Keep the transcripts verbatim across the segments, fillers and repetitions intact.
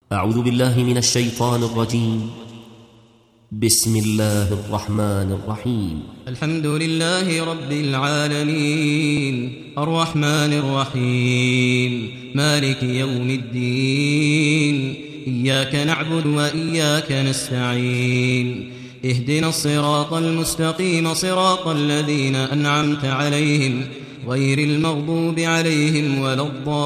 أعوذ بالله من الشيطان الرجيم. بسم الله الرحمن الرحيم. الحمد لله رب العالمين الرحمن الرحيم مالك يوم الدين. إياك نعبد وإياك نستعين. اهدنا الصراط المستقيم صراط الذين أنعمت عليهم غير المغضوب عليهم ولا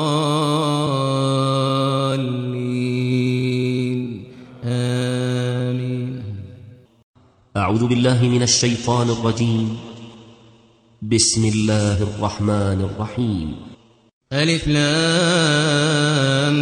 الضالين. آمين. أعوذ بالله من الشيطان الرجيم. بسم الله الرحمن الرحيم. ألف لام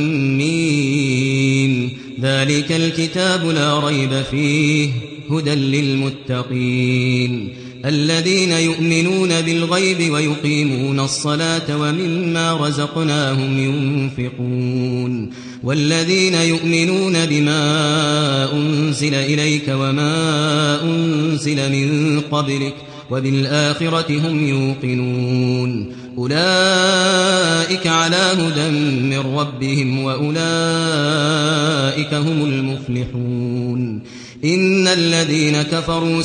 ميم. ذلك الكتاب لا ريب فيه هدى للمتقين الذين يؤمنون بالغيب ويقيمون الصلاة ومما رزقناهم ينفقون والذين يؤمنون بما أنزل إليك وما أنزل من قبلك وبالآخرة هم يوقنون أولئك على هدى من ربهم وأولئك هم المفلحون. إن الذين كفروا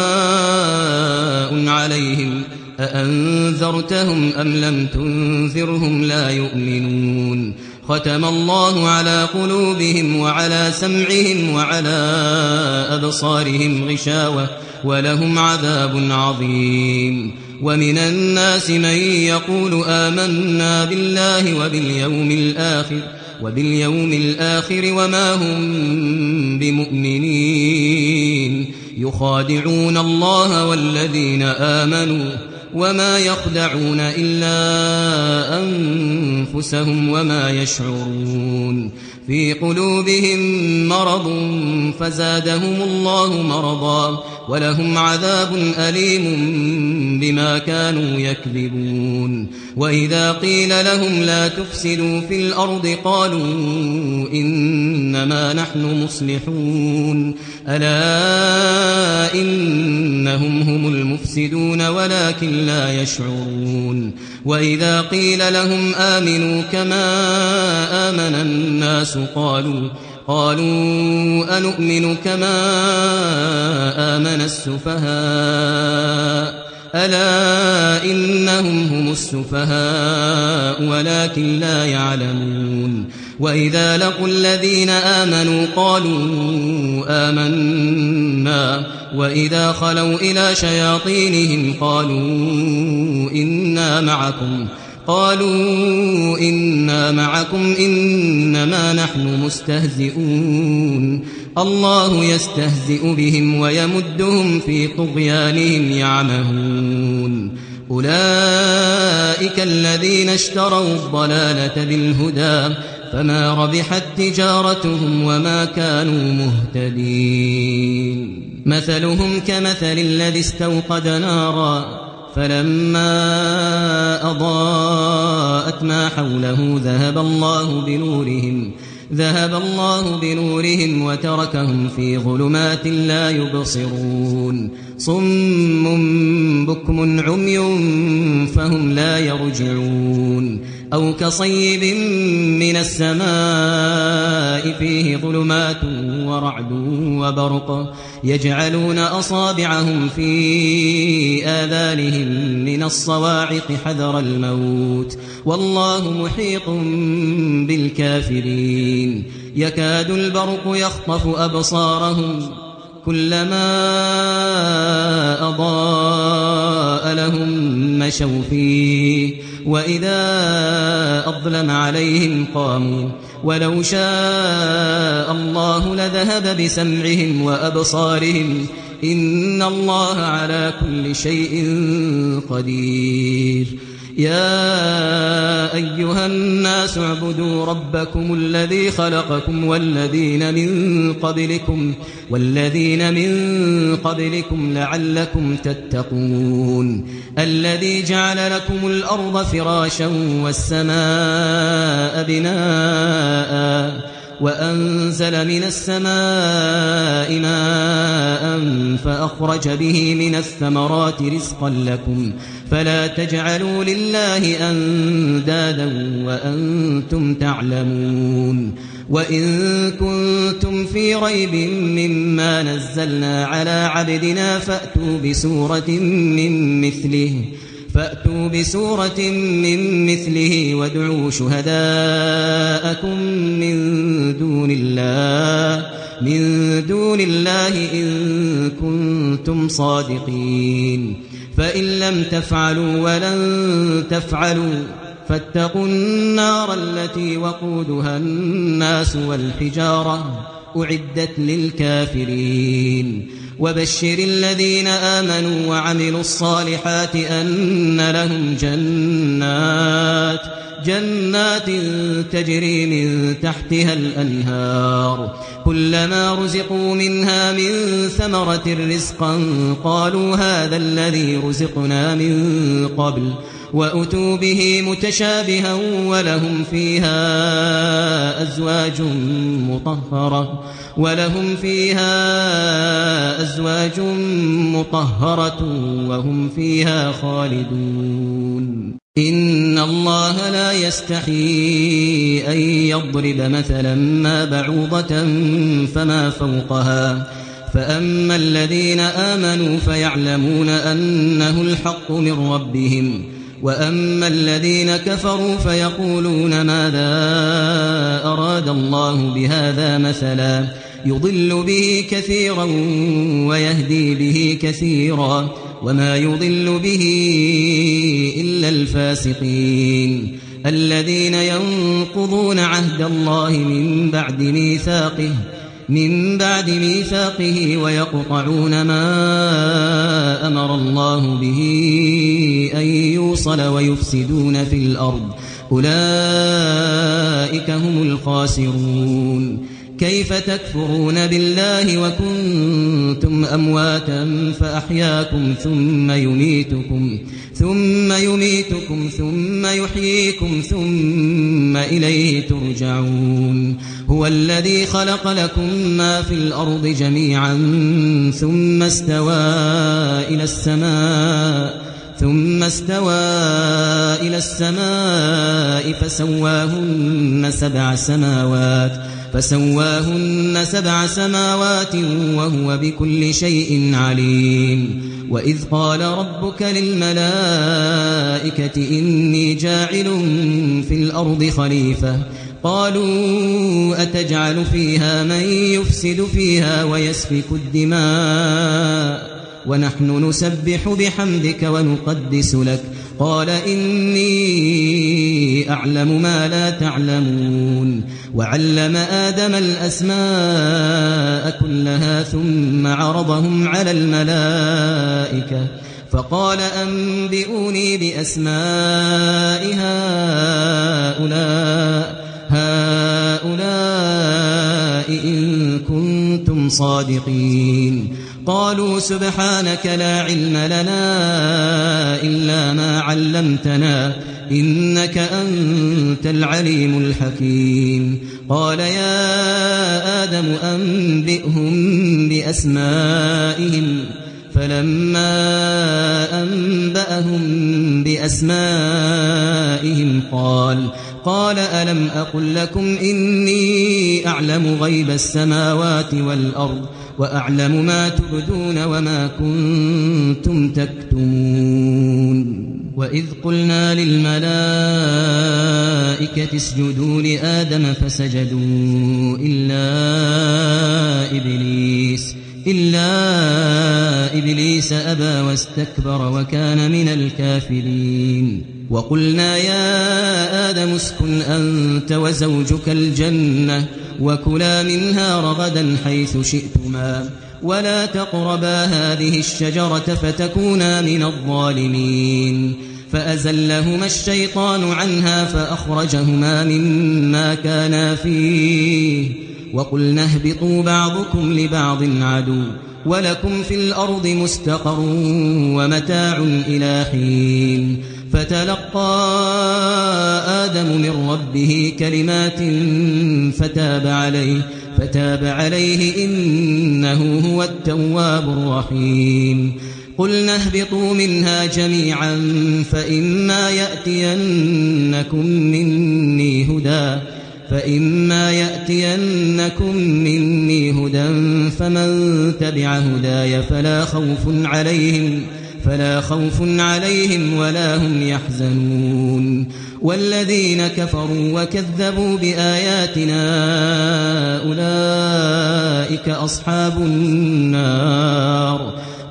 سواء عليهم أأنذرتهم أم لم تنذرهم لا يؤمنون. ختم الله على قلوبهم وعلى سمعهم وعلى أبصارهم غشاوة ولهم عذاب عظيم. ومن الناس من يقول آمنا بالله وباليوم الآخر وباليوم الآخر وما هم بمؤمنين يخادعون الله والذين آمنوا وما يخدعون إلا أنفسهم وما يشعرون. في قلوبهم مرض فزادهم الله مرضا ولهم عذاب أليم بما كانوا يكذبون. وإذا قيل لهم لا تفسدوا في الأرض قالوا إنما نحن مصلحون ألا إنهم هم المفسدون ولكن لا يشعرون. وإذا قيل لهم آمنوا كما آمن الناس قالوا قالوا أنؤمن كما آمن السفهاء ألا إنهم هم السفهاء ولكن لا يعلمون. وإذا لقوا الذين آمنوا قالوا آمنا وإذا خلوا إلى شياطينهم قالوا إنا معكم قالوا إنا معكم إنما نحن مستهزئون. الله يستهزئ بهم ويمدهم في طغيانهم يعمهون. أولئك الذين اشتروا الضلالة بالهدى فما ربحت تجارتهم وما كانوا مهتدين. مثلهم كمثل الذي استوقد نارا فلما أضاءت ما حوله ذهب الله بنورهم ذهب الله بنورهم وتركهم في ظلمات لا يبصرون. صم بكم عمي فهم لا يرجعون. أو كصيب من السماء فيه ظلمات ورعد وبرق يجعلون أصابعهم في آذانهم من الصواعق حذر الموت والله محيط بالكافرين. يكاد البرق يخطف أبصارهم كلما أضاء لهم مشوا فيه وإذا أظلم عليهم قاموا ولو شاء الله لذهب بسمعهم وأبصارهم إن الله على كل شيء قدير. يا أيها الناس اعبدوا ربكم الذي خلقكم والذين من قبلكم والذين من قبلكم لعلكم تتقون. الذي جعل لكم الأرض فراشا والسماء بناء وأنزل من السماء ماء فأخرج به من الثمرات رزقا لكم فلا تجعلوا لله أندادا وأنتم تعلمون وإن كنتم في ريب مما نزلنا على عبدنا فأتوا بسورة من مثله فأتوا بسورة من مثله وادعوا شهداءكم من دون الله من دون الله إن كنتم صادقين فإن لم تفعلوا ولن تفعلوا فاتقوا النار التي وقودها الناس والحجارة أعدت للكافرين وبشر الذين آمنوا وعملوا الصالحات أن لهم جنات جنات تجري من تحتها الأنهار كلما رزقوا منها من ثمرة رزقا قالوا هذا الذي رزقنا من قبل وأتوا به متشابها ولهم فيها أزواج مطهرة ولهم فيها أزواج مطهرة وهم فيها خالدون إن الله لا يستحيي أن يضرب مثلا ما بعوضة فما فوقها فأما الذين آمنوا فيعلمون أنه الحق من ربهم وأما الذين كفروا فيقولون ماذا أراد الله بهذا مثلا يضل به كثيرا ويهدي به كثيرا وما يضل به إلا الفاسقين الذين ينقضون عهد الله من بعد ميثاقه من بعد ميثاقه ويقطعون ما أمر الله به أن يوصل ويفسدون في الأرض أولئك هم الخاسرون كيف تكفرون بالله وكنتم أمواتا فأحياكم ثم يميتكم ثم يميتكم ثم يحييكم ثم إليه ترجعون هو الذي خلق لكم ما في الأرض جميعا ثم استوى إلى السماء ثم استوى إلى السماء فسواهن سبع سماوات فسواهن سبع سماوات وهو بكل شيء عليم وإذ قال ربك للملائكة إني جاعل في الأرض خليفة قالوا أتجعل فيها من يفسد فيها ويسفك الدماء ونحن نسبح بحمدك ونقدس لك قال إني أعلم ما لا تعلمون وعلم آدم الأسماء كلها ثم عرضهم على الملائكة فقال أنبئوني بأسماء هؤلاء هؤلاء إن كنتم صادقين قالوا سبحانك لا علم لنا إلا ما علمتنا إنك أنت العليم الحكيم قال يا آدم أنبئهم بأسمائهم فلما أنبأهم بأسمائهم قال قال ألم أقل لكم إني أعلم غيب السماوات والأرض وأعلم ما تبدون وما كنتم تكتمون وإذ قلنا للملائكة اسجدوا لآدم فسجدوا إلا إبليس إلا إبليس أبى واستكبر وكان من الكافرين وقلنا يا آدم اسكن أنت وزوجك الجنة وكلا منها رغدا حيث شئتما ولا تقربا هذه الشجرة فتكونا من الظالمين فأزلهما الشيطان عنها فأخرجهما مما كانا فيه وقلنا اهبطوا بعضكم لبعض عدو ولكم في الأرض مستقر ومتاع إلى حين فتلقى آدم من ربه كلمات فتاب عليه فتاب عليه إنه هو التواب الرحيم قلنا اهبطوا منها جميعا فإما يأتينكم مني هدى فإما يأتينكم مني هدى فمن تبع هداي فلا خوف عليهم فلا خوف عليهم ولا هم يحزنون والذين كفروا وكذبوا بآياتنا أولئك أصحاب النار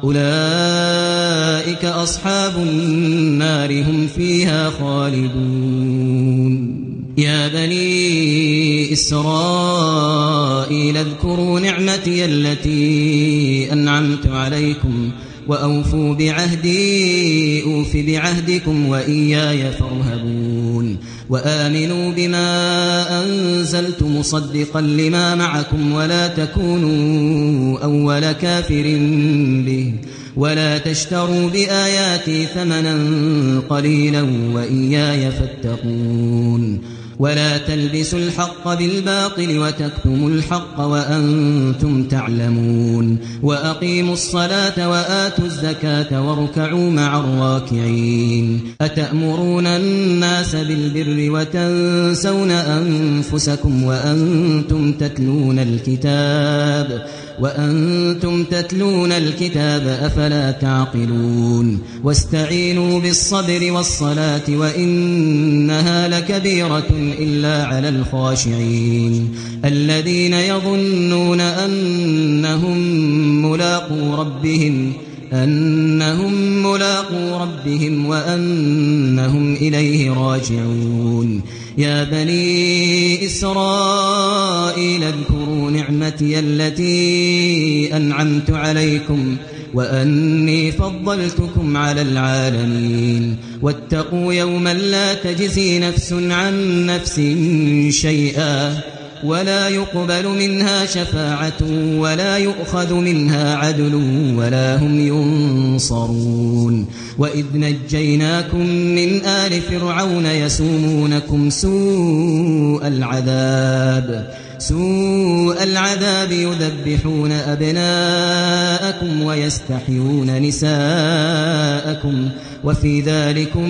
أولئك أصحاب النار هم فيها خالدون يا بني إسرائيل اذكروا نعمتي التي أنعمت عليكم وأوفوا بعهدي أوف بعهدكم وإياي فارهبون وآمنوا بما أنزلت مصدقا لما معكم ولا تكونوا أول كافر به ولا تشتروا بآياتي ثمنا قليلا وإياي فاتقون ولا تلبسوا الحق بالباطل وتكتموا الحق وأنتم تعلمون وأقيموا الصلاة وآتوا الزكاة واركعوا مع الراكعين أتأمرون الناس بالبر وتنسون أنفسكم وأنتم تتلون الكتاب وأنتم تتلون الكتاب أفلا تعقلون واستعينوا بالصبر والصلاة وإنها لكبيرة إلا على الخاشعين الذين يظنون أنهم ملاقو ربهم أنهم ملاقو ربهم وأنهم إليه راجعون يا بني إسرائيل اذكروا نعمتي التي أنعمت عليكم وأني فضلتكم على العالمين واتقوا يوما لا تجزي نفس عن نفس شيئا ولا يقبل منها شفاعة ولا يؤخذ منها عدل ولا هم ينصرون وإذ نجيناكم من آل فرعون يسومونكم سوء العذاب سوء العذاب يذبحون أبناءكم ويستحيون نساءكم وفي ذلكم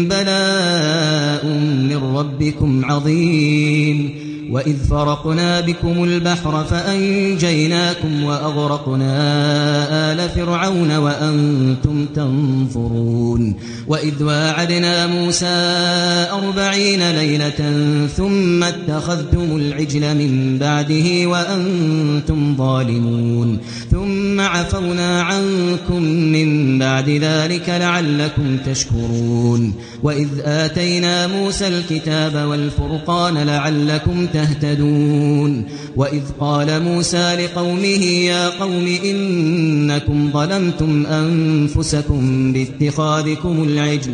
بلاء من ربكم عظيم وإذ فرقنا بكم البحر فأنجيناكم وأغرقنا آل فرعون وأنتم تنظرون وإذ واعدنا موسى أربعين ليلة ثم اتخذتم العجل من بعده وأنتم ظالمون ثم عفونا عنكم من بعد ذلك لعلكم تشكرون وإذ آتينا موسى الكتاب والفرقان لعلكم تهتدون وإذ قال موسى لقومه يا قوم إنكم ظلمتم أنفسكم باتخاذكم العجل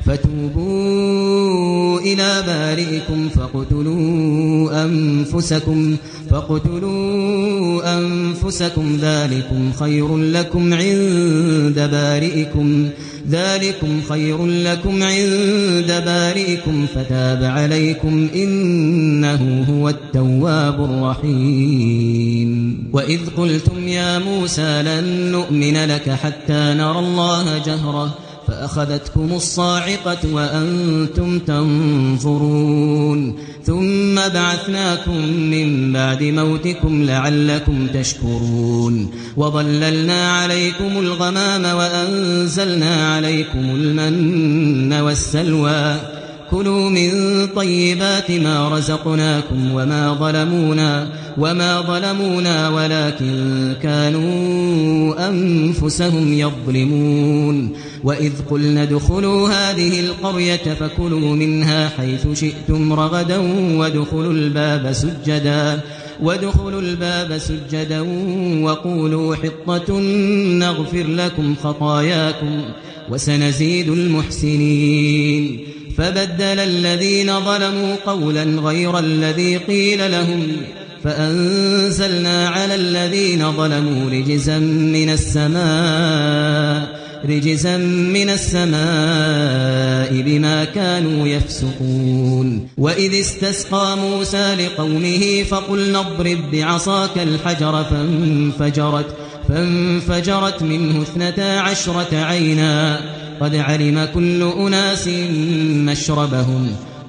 فتوبوا إلى بارئكم فاقتلوا أنفسكم فاقتلوا أنفسكم ذلكم خير لكم عند بارئكم ذلكم خير لكم عند بارئكم فتاب عليكم إنه هو التواب الرحيم وإذ قلتم يا موسى لن نؤمن لك حتى نرى الله جهرة فأخذتكم الصاعقة وأنتم تنظرون ثم بعثناكم من بعد موتكم لعلكم تشكرون وظللنا عليكم الغمام وأنزلنا عليكم المن والسلوى كلوا من طيبات ما رزقناكم وما ظلمونا وما ظلمونا ولكن كانوا أنفسهم يظلمون وإذ قلنا ادخلوا هذه القرية فكلوا منها حيث شئتم رغدا وادخلوا الباب سجدا وادخلوا الباب سجدا وقولوا حطة نغفر لكم خطاياكم وسنزيد المحسنين فبدل الذين ظلموا قولا غير الذي قيل لهم فأنزلنا على الذين ظلموا رجزا من السماء رجزا من السماء بما كانوا يفسقون وإذ استسقى موسى لقومه فقلنا اضرب بعصاك الحجر فانفجرت فانفجرت منه اثنتا عشرة عينا قد علم كل أناس مشربهم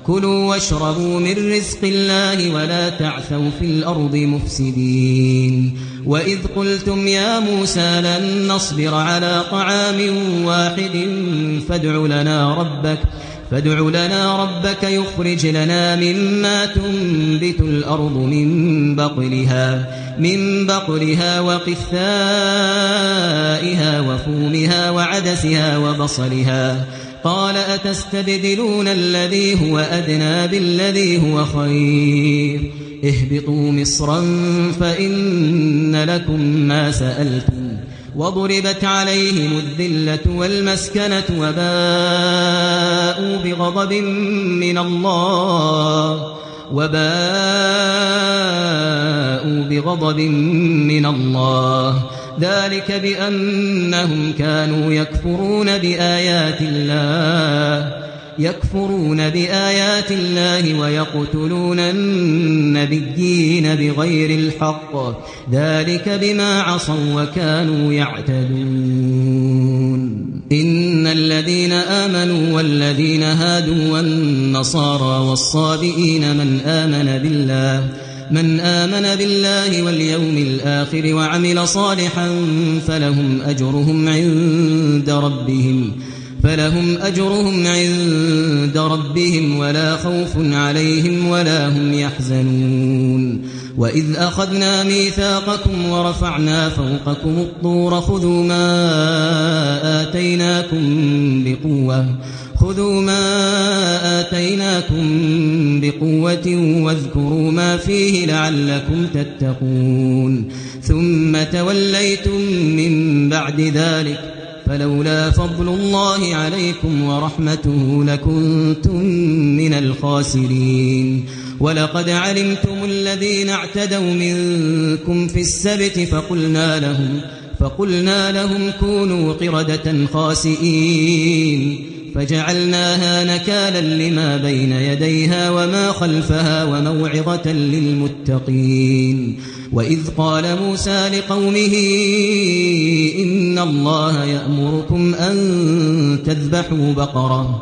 كلوا واشربوا من رزق الله ولا تعثوا في الأرض مفسدين وإذ قلتم يا موسى لن نصبر على طعام واحد فادع لنا ربك فادع لنا ربك يخرج لنا مما تنبت الأرض من بقلها من بقلها وقثائها وفومها وعدسها وبصلها قال أتستبدلون الذي هو أدنى بالذي هو خير اهبطوا مصرا فإن لكم ما سألتم وضربت عليهم الذلة والمسكنة وباءوا بغضب من الله وباءوا بغضب من الله ذلك بأنهم كانوا يكفرون بآيات الله يكفرون بآيات الله ويقتلون النبيين بغير الحق ذلك بما عصوا وكانوا يعتدون إن الذين آمنوا والذين هادوا والنصارى والصابئين من آمن بالله من آمن بالله واليوم الآخر وعمل صالحا فلهم أجرهم عند ربهم فلهم أجرهم عند ربهم ولا خوف عليهم ولا هم يحزنون وإذ أخذنا ميثاقكم ورفعنا فوقكم الطور خذوا ما آتيناكم بقوة خذوا ما آتيناكم بقوة واذكروا ما فيه لعلكم تتقون ثم توليتم من بعد ذلك فلولا فضل الله عليكم ورحمته لكنتم من الخاسرين ولقد علمتم الذين اعتدوا منكم في السبت فقلنا لهم فقلنا لهم كونوا قردة خاسئين فجعلناها نكالا لما بين يديها وما خلفها وموعظة للمتقين وإذ قال موسى لقومه إن الله يأمركم أن تذبحوا بقرة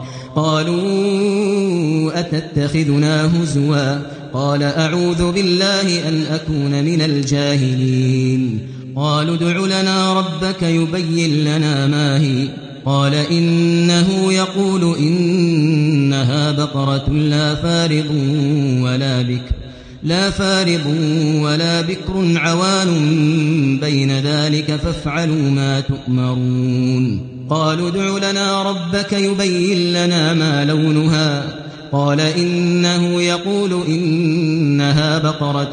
قالوا أتتخذنا هزوا قال أعوذ بالله أن أكون من الجاهلين قالوا ادع لنا ربك يبين لنا ما هي قال إنه يقول إنها بقرة لا فارض ولا بكر لا فارض ولا بكر عوان بين ذلك فافعلوا ما تؤمرون قالوا ادع لنا ربك يبين لنا ما لونها قال إنه يقول إنها بقرة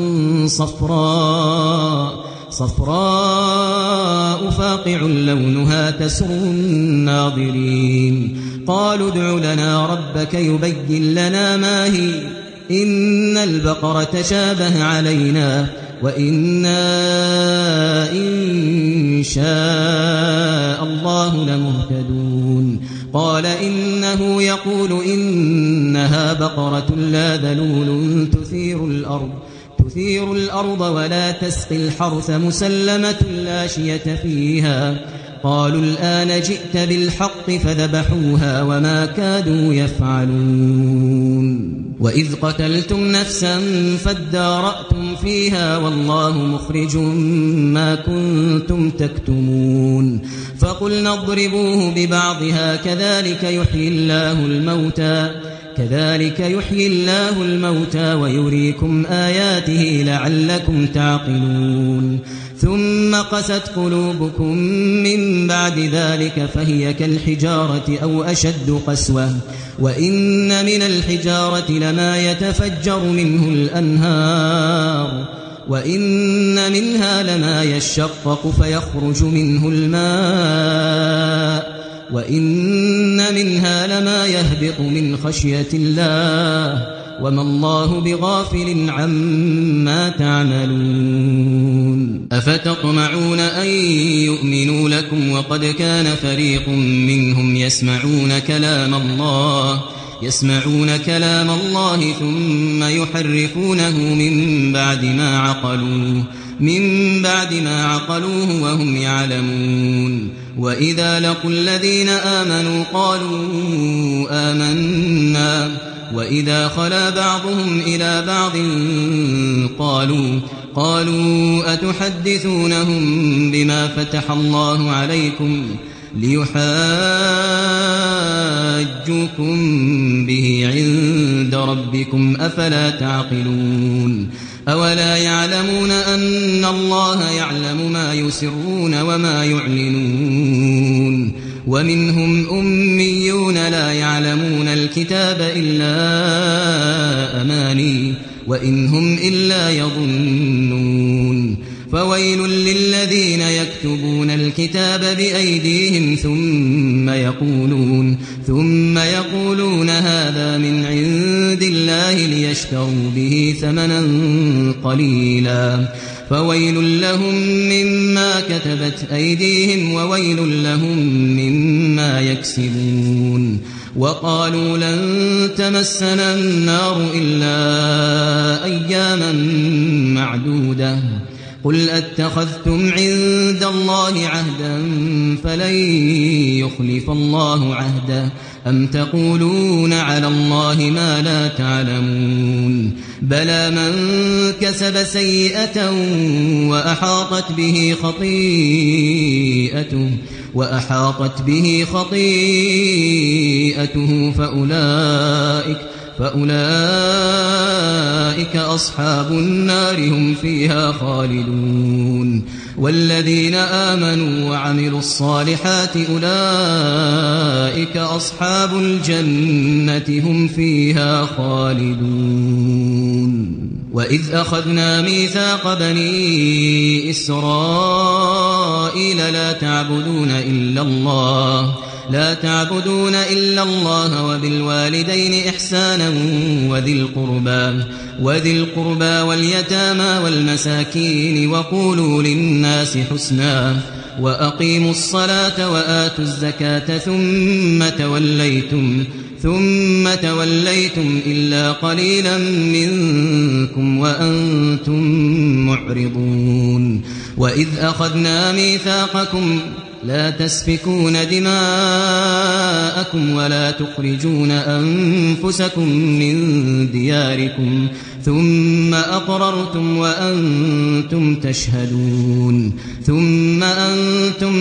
صفراء صفراء فاقع لونها تسر الناظرين قالوا ادع لنا ربك يبين لنا ما هي إن البقرة شابه علينا وإنا إن شاء الله لمهتدون قال إنه يقول إنها بقرة لا ذلول تثير الأرض تثير الأرض ولا تسقي الحرث مسلمة لا شية فيها قالوا الآن جئت بالحق فذبحوها وما كادوا يفعلون وإذ قتلتم نفسا فادارأتم فيها والله مخرج ما كنتم تكتمون فقلنا اضربوه ببعضها كذلك يحيي الله الموتى كذلك يحيي الله الموتى ويريكم آياته لعلكم تعقلون ثم قست قلوبكم من بعد ذلك فهي كالحجارة أو أشد قسوة وإن من الحجارة لما يتفجر منه الأنهار وإن منها لما يشقق فيخرج منه الماء وإن منها لما يهبط من خشية الله وما الله بغافل عما تعملون أفتطمعون أن يؤمنوا لكم وقد كان فريق منهم يسمعون كلام الله يسمعون كلام الله ثم يحرفونه من بعد ما عقلوه من بعد ما عقلوه وهم يعلمون وإذا لقوا الذين آمنوا قالوا آمنا وإذا خلا بعضهم إلى بعض قالوا قالوا أتحدثونهم بما فتح الله عليكم ليحاجوكم به عند ربكم أفلا تعقلون أولا يعلمون أن الله يعلم ما يسرون وما يعلنون ومنهم أميون لا يعلمون الكتاب إلا أماني وإن هم إلا يظنون فويل للذين يكتبون الكتاب بأيديهم ثم يقولون ثم يقولون هذا من عند الله ليشتروا به ثمنا قليلا فويل لهم مما كتبت أيديهم وويل لهم مما يكسبون وقالوا لن تمسنا النار إلا أياما معدودة قل أتخذتم عند الله عهدا فلن يخلف الله عهده أم تقولون على الله ما لا تعلمون بلى من كسب سيئة وأحاطت به خطيئته وأحاطت به خطيئته فأولئك فأولئك أصحاب النار هم فيها خالدون والذين آمنوا وعملوا الصالحات أولئك أصحاب الجنة هم فيها خالدون وإذ أخذنا ميثاق بني إسرائيل لا تعبدون إلا الله لا تعبدون إلا الله وبالوالدين إحسانا وذي القربى وذي القربى واليتامى والمساكين وقولوا للناس حسنا وأقيموا الصلاة وآتوا الزكاة ثم توليتم ثم توليتم إلا قليلا منكم وأنتم معرضون وإذ أخذنا ميثاقكم لا تسفكون دماءكم ولا تخرجون أنفسكم من دياركم ثم أقررتم وأنتم تشهدون ثم أنتم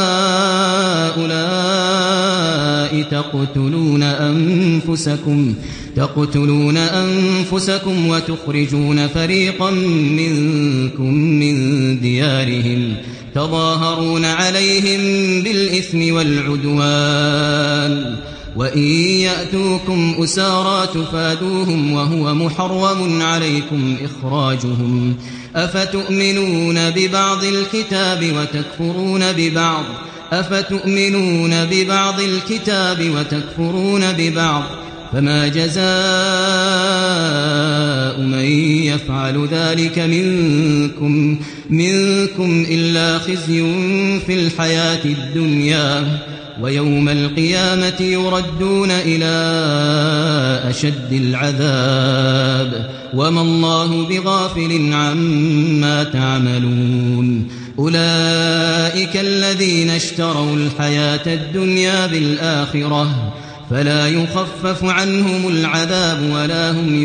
هؤلاء تقتلون أنفسكم تقتلون أنفسكم وتخرجون فريقا منكم من ديارهم تظاهرون عليهم بالإثم والعدوان وإن يأتوكم أسارى تفادوهم وهو محرم عليكم إخراجهم أفتؤمنون ببعض الكتاب وتكفرون ببعض أفتؤمنون ببعض الكتاب وتكفرون ببعض فما جزاء من يفعل ذلك منكم منكم إلا خزي في الحياة الدنيا ويوم القيامة يردون إلى أشد العذاب وما الله بغافل عما تعملون أولئك الذين اشتروا الحياة الدنيا بالآخرة فلا يخفف عنهم العذاب ولا هم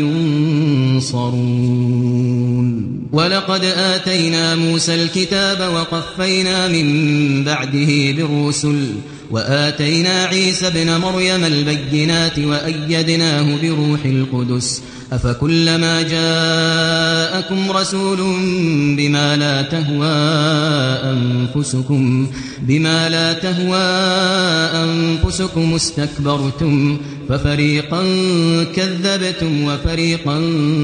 ينصرون ولقد آتينا موسى الكتاب وقفينا من بعده بالرسل وآتينا عيسى ابن مريم البينات وأيدناه بروح القدس أفكلما جاءكم رسول بما لا تهوى أنفسكم بما لا تهوى أنفسكم استكبرتم ففريقا كذبتم وفريقا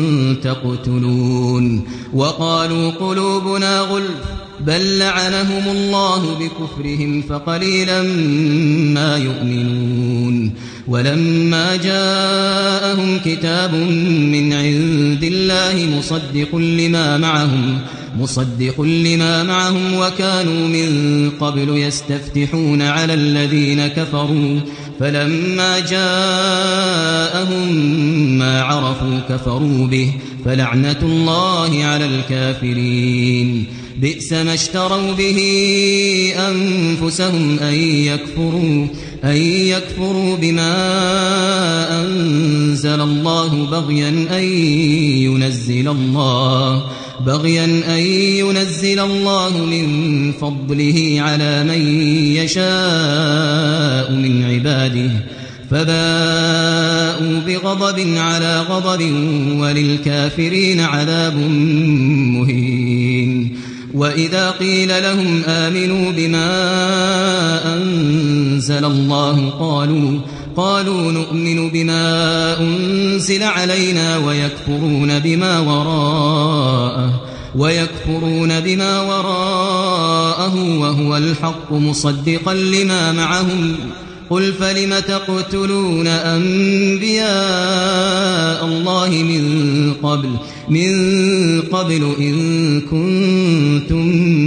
تقتلون وقالوا قلوبنا غلف بل لعنهم الله بكفرهم فقليلا ما يؤمنون ولما جاءهم كتاب من عند الله مصدق لما معهم مصدق لما معهم وكانوا من قبل يستفتحون على الذين كفروا فلما جاءهم ما عرفوا كفروا به فلعنة الله على الكافرين بئس ما اشتروا به أنفسهم أن يكفروا, أن يكفروا بما أنزل الله بغيا أن ينزل الله بغيا أن ينزل الله من فضله على من يشاء من عباده فباءوا بغضب على غضب وللكافرين عذاب مهين. وإذا قيل لهم آمنوا بما أنزل الله قالوا قالوا نؤمن بما أنزل علينا ويكفرون بما وراءه ويكفرون بما وراءه وهو الحق مصدقا لما معهم قل فلم تقتلون أنبياء الله من قبل من قبل إن كنتم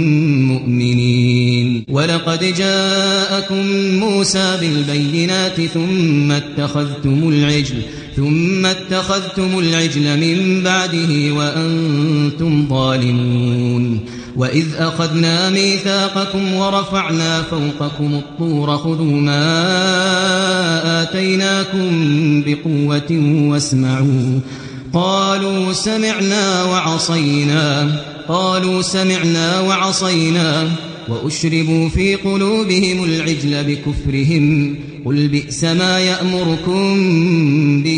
مؤمنين ولقد جاءكم موسى بالبينات ثم اتخذتم العجل ثم اتخذتم العجل من بعده وأنتم ظالمون وإذ أخذنا ميثاقكم ورفعنا فوقكم الطور خذوا ما آتيناكم بقوة واسمعوا قالوا سمعنا وعصينا قالوا سمعنا وعصينا وأشربوا في قلوبهم العجل بكفرهم قل بئس ما يأمركم به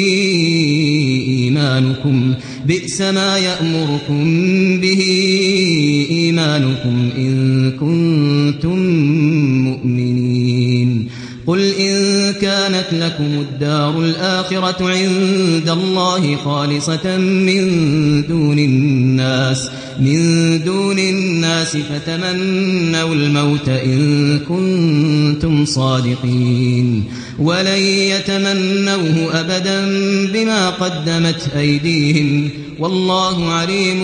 إيمانكم بئس ما يأمركم به إيمانكم إن كنتم مؤمنين قل إن كانت لكم الدار الآخرة عند الله خالصة من دون الناس من دون الناس فتمنوا الموت إن كنتم صادقين ولن يتمنوه أبدا بما قدمت أيديهم والله عليم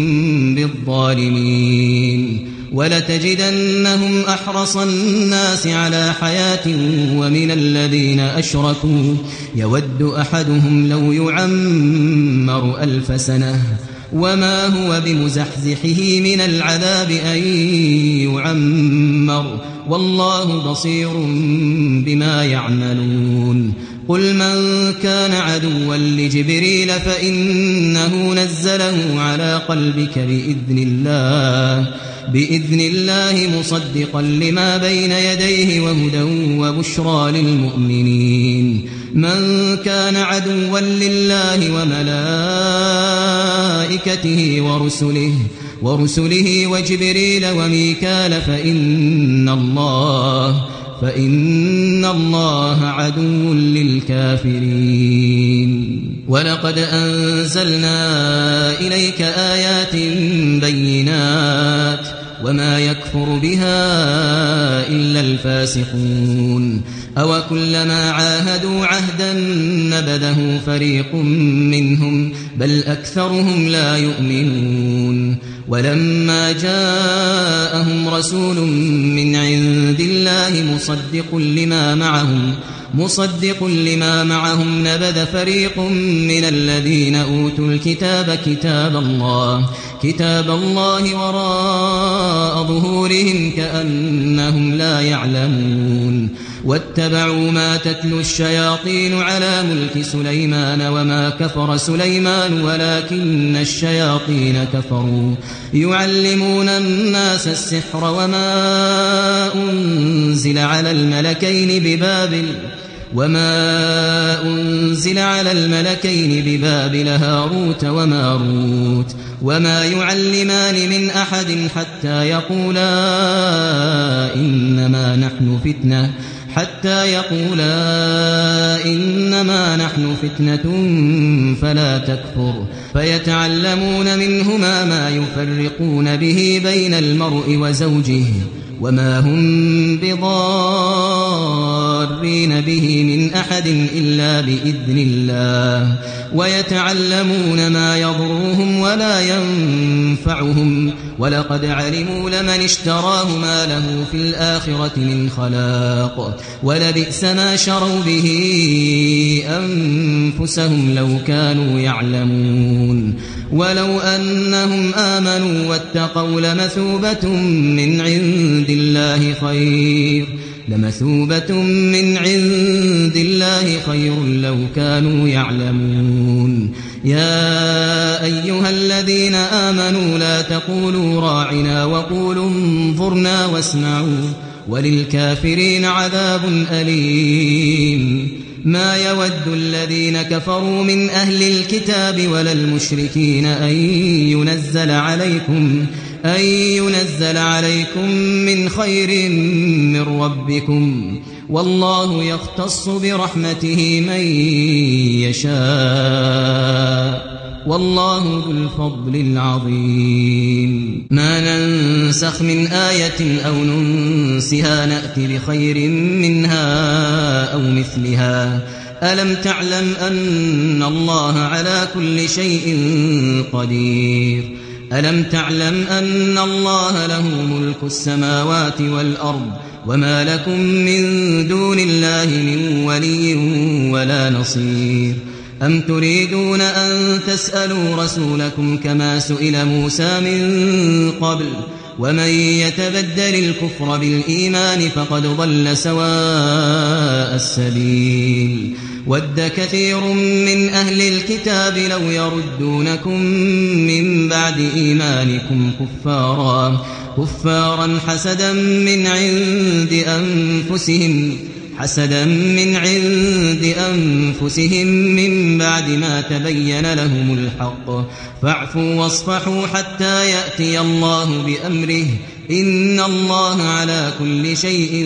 بالظالمين ولتجدنهم أحرص الناس على حياة ومن الذين أشركوا يود أحدهم لو يعمر ألف سنة وما هو بمزحزحه من العذاب أن يعمر والله بصير بما يعملون قل من كان عدوا لجبريل فإنه نزله على قلبك بإذن الله بإذن الله مصدقا لما بين يديه وهدى وبشرى للمؤمنين من كان عدوا لله وملائكته ورسله ورسله وجبريل وميكال فإن الله فإن الله عدو للكافرين ولقد أنزلنا إليك آيات بينات وما يكفر بها إلا الفاسقون أو كلما عاهدوا عهدا نبذه فريق منهم بل أكثرهم لا يؤمنون ولما جاءهم رسول من عند الله مصدق لما معهم مصدق لما معهم نبذ فريق من الذين أوتوا الكتاب كتاب الله كتاب الله وراء ظهورهم كأنهم لا يعلمون واتبعوا ما تتلو الشياطين على ملك سليمان وما كفر سليمان ولكن الشياطين كفروا يعلمون الناس السحر وما أنزل على الملكين ببابل وما أنزل على الملكين ببابل هاروت وماروت وما يعلمان من أحد حتى يقولا إنما نحن فتنة حتى يقولا إنما نحن فتنة فلا تكفر فيتعلمون منهما ما يفرقون به بين المرء وزوجه وما هم بضارين به من أحد إلا بإذن الله ويتعلمون ما يضرهم ولا ينفعهم ولقد علموا لمن اشتراه ما له في الآخرة من خلاق ولبئس ما شروا به أنفسهم لو كانوا يعلمون ولو أنهم آمنوا واتقوا لمثوبة من عند الله خير لمثوبة من عند الله خير لو كانوا يعلمون يا أيها الذين آمنوا لا تقولوا راعنا وقولوا انظرنا واسمعوا وللكافرين عذاب أليم ما يود الذين كفروا من أهل الكتاب ولا المشركين أن ينزل عليكم أن ينزل عليكم من خير من ربكم والله يختص برحمته من يشاء والله ذو الفضل العظيم ما ننسخ من آية أو ننسها نأتي بخير منها أو مثلها ألم تعلم أن الله على كل شيء قدير ألم تعلم أن الله له ملك السماوات والأرض وما لكم من دون الله من ولي ولا نصير أم تريدون أن تسألوا رسولكم كما سئل موسى من قبل ومن يتبدل الكفر بالإيمان فقد ضل سواء السبيل ود كثير من أهل الكتاب لو يردونكم من بعد إيمانكم كفارا كفارا حسدا من عند أنفسهم حسدا من عند أنفسهم من بعد ما تبين لهم الحق فاعفوا واصفحوا حتى يأتي الله بأمره إن الله على كل شيء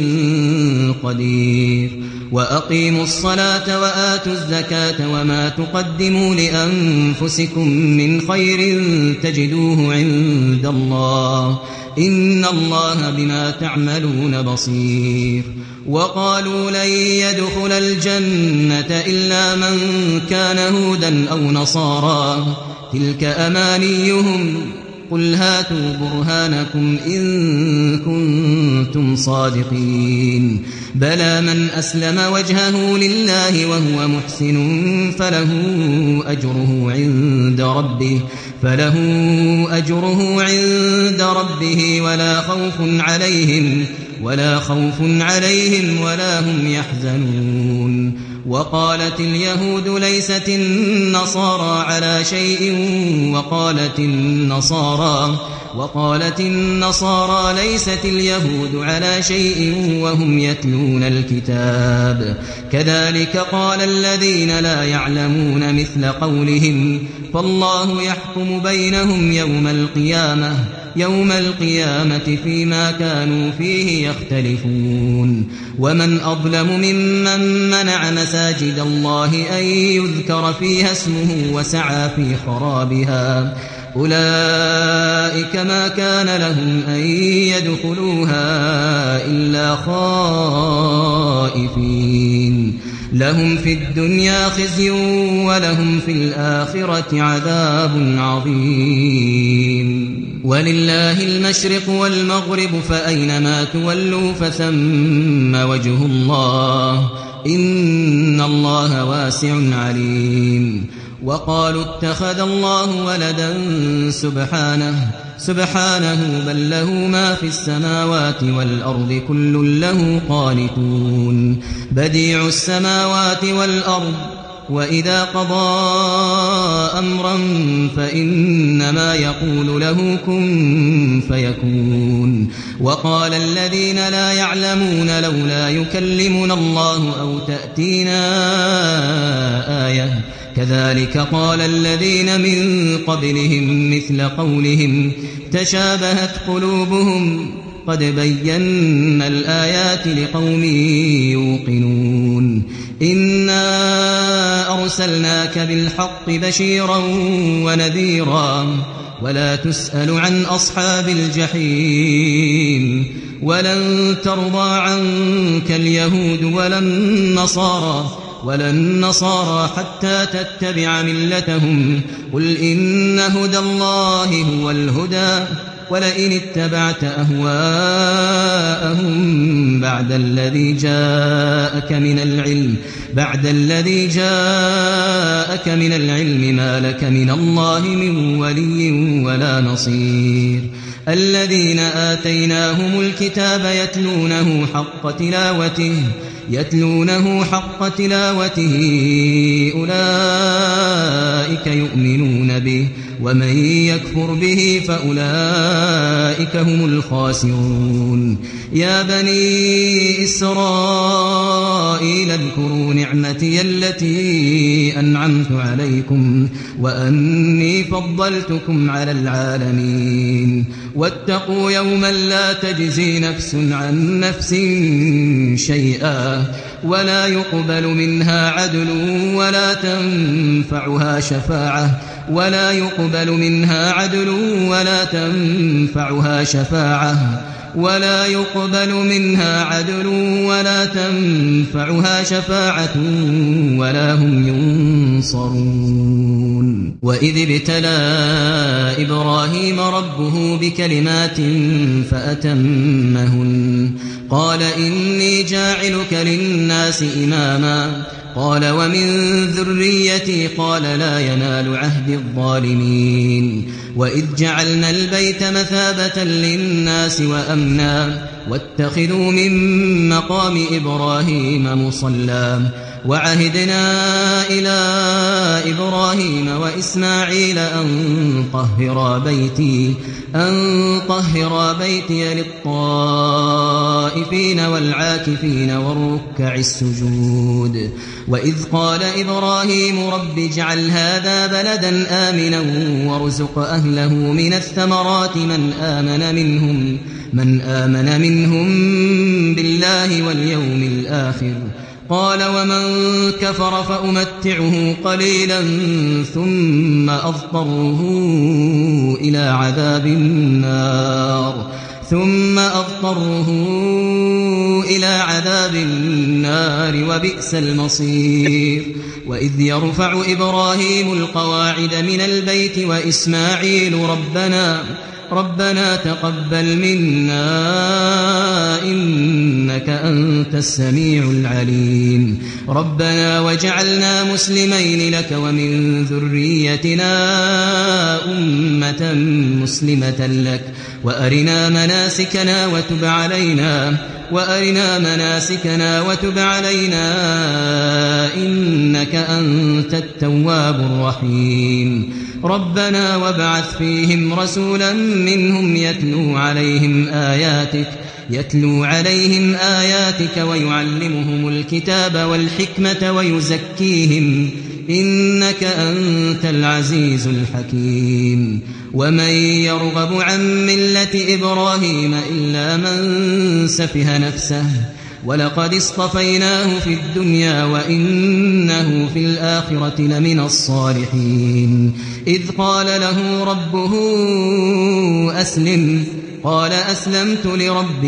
قدير وأقيموا الصلاة وآتوا الزكاة وما تقدموا لأنفسكم من خير تجدوه عند الله إن الله بما تعملون بصير وقالوا لن يدخل الجنة إلا من كان هودا أو نصارى تلك أمانيهم قل هاتوا برهانكم إن كنتم صادقين بلى من أسلم وجهه لله وهو محسن فله أجره عند ربه فله أجره عند ربه ولا خوف عليهم ولا خوف عليهم ولا هم يحزنون وقالت اليهود ليست النصارى على شيء وقالت النصارى وقالت النصارى ليست اليهود على شيء وهم يتلون الكتاب كذلك قال الذين لا يعلمون مثل قولهم فالله يحكم بينهم يوم القيامة يوم القيامة فيما كانوا فيه يختلفون ومن أظلم ممن منع مساجد الله أن يذكر فيها اسمه وسعى في خرابها أولئك ما كان لهم أن يدخلوها إلا خائفين لهم في الدنيا خزي ولهم في الآخرة عذاب عظيم ولله المشرق والمغرب فأينما تولوا فثم وجه الله إن الله واسع عليم وقالوا اتخذ الله ولدا سبحانه سبحانه بل له ما في السماوات والأرض كل له قانتون بديع السماوات والأرض وإذا قضى أمرا فإنما يقول له كن فيكون وقال الذين لا يعلمون لولا يكلمنا الله أو تأتينا آية كذلك قال الذين من قبلهم مثل قولهم تشابهت قلوبهم قد بينا الآيات لقوم يوقنون إنا أرسلناك بالحق بشيرا ونذيرا ولا تسأل عن أصحاب الجحيم ولن ترضى عنك اليهود ولا النصارى ولا النصارى حتى تتبع ملتهم قل إن هدى الله هو الهدى ولئن اتبعت أهواءهم بعد الذي جاءك من العلم بعد الذي جاءك من العلم ما لك من الله من ولي ولا نصير الذين آتيناهم الكتاب يتلونه حق تلاوته يتلونه حق تلاوته أولئك يؤمنون به ومن يكفر به فأولئك هم الخاسرون يا بني إسرائيل اذكروا نعمتي التي أنعمت عليكم وأني فضلتكم على العالمين واتقوا يوما لا تجزي نفس عن نفس شيئا ولا يقبل منها عدل ولا تنفعها شفاعة ولا يقبل منها عدل ولا تنفعها شفاعة ولا يقبل منها عدل ولا تنفعها شفاعة ولا هم ينصرون وإذ ابتلى إبراهيم ربه بكلمات فأتمهن قال إني جاعلك للناس إماما قال ومن ذريتي قال لا ينال عهد الظالمين وإذ جعلنا البيت مثابة للناس وأمنا واتخذوا من مقام إبراهيم مصلى وعهدنا إلى إبراهيم وإسماعيل أن طهرا بيتي أن طهرا بيتي للطائفين والعاكفين والركع السجود وإذ قال إبراهيم رب اجعل هذا بلدا آمنا وارزق أهله من الثمرات من آمن منهم من آمن منهم بالله واليوم الآخر قال ومن كفر فأمتعه قليلا ثم أضطره إلى عذاب النار ثم أضطره إلى عذاب النار وبئس المصير وإذ يرفع إبراهيم القواعد من البيت وإسماعيل ربنا ربنا تقبل منا إنك أنت السميع العليم ربنا وجعلنا مسلمين لك ومن ذريتنا أمة مسلمة لك وأرنا مناسكنا وتب علينا وأرنا مناسكنا وتب علينا إنك أنت التواب الرحيم ربنا وابعث فيهم رسولا منهم يتلو عليهم آياتك يتلو عليهم آياتك ويعلمهم الكتاب والحكمة ويزكيهم إنك أنت العزيز الحكيم ومن يرغب عن ملة إبراهيم إلا من سفه نفسه ولقد اصطفيناه في الدنيا وإنه في الآخرة لمن الصالحين إذ قال له ربه أسلم قال أسلمت لرب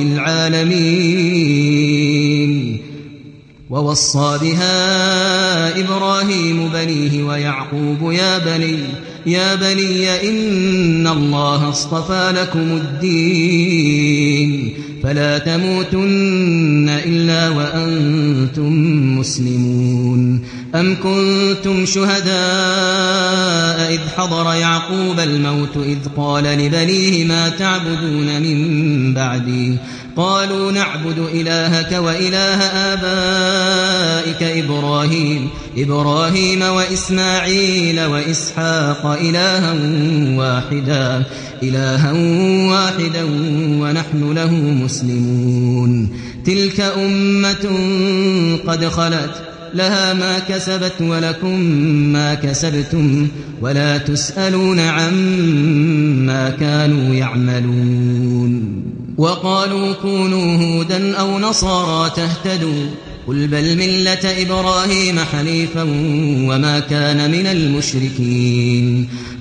العالمين ووصى بها إبراهيم بنيه ويعقوب يا بني يا بني إن الله اصطفى لكم الدين فلا تموتن إلا وأنتم مسلمون أم كنتم شهداء إذ حضر يعقوب الموت إذ قال لبنيه ما تعبدون من بعدي قالوا نعبد إلهك وإله آبائك إبراهيم إبراهيم وإسماعيل وإسحاق إلها واحدا إلها واحدا ونحن له مسلمون تلك أمة قد خلت لها ما كسبت ولكم ما كسبتم ولا تسألون عما كانوا يعملون وقالوا كونوا هودا أو نصارى تهتدوا قل بل ملة إبراهيم حنيفا وما كان من المشركين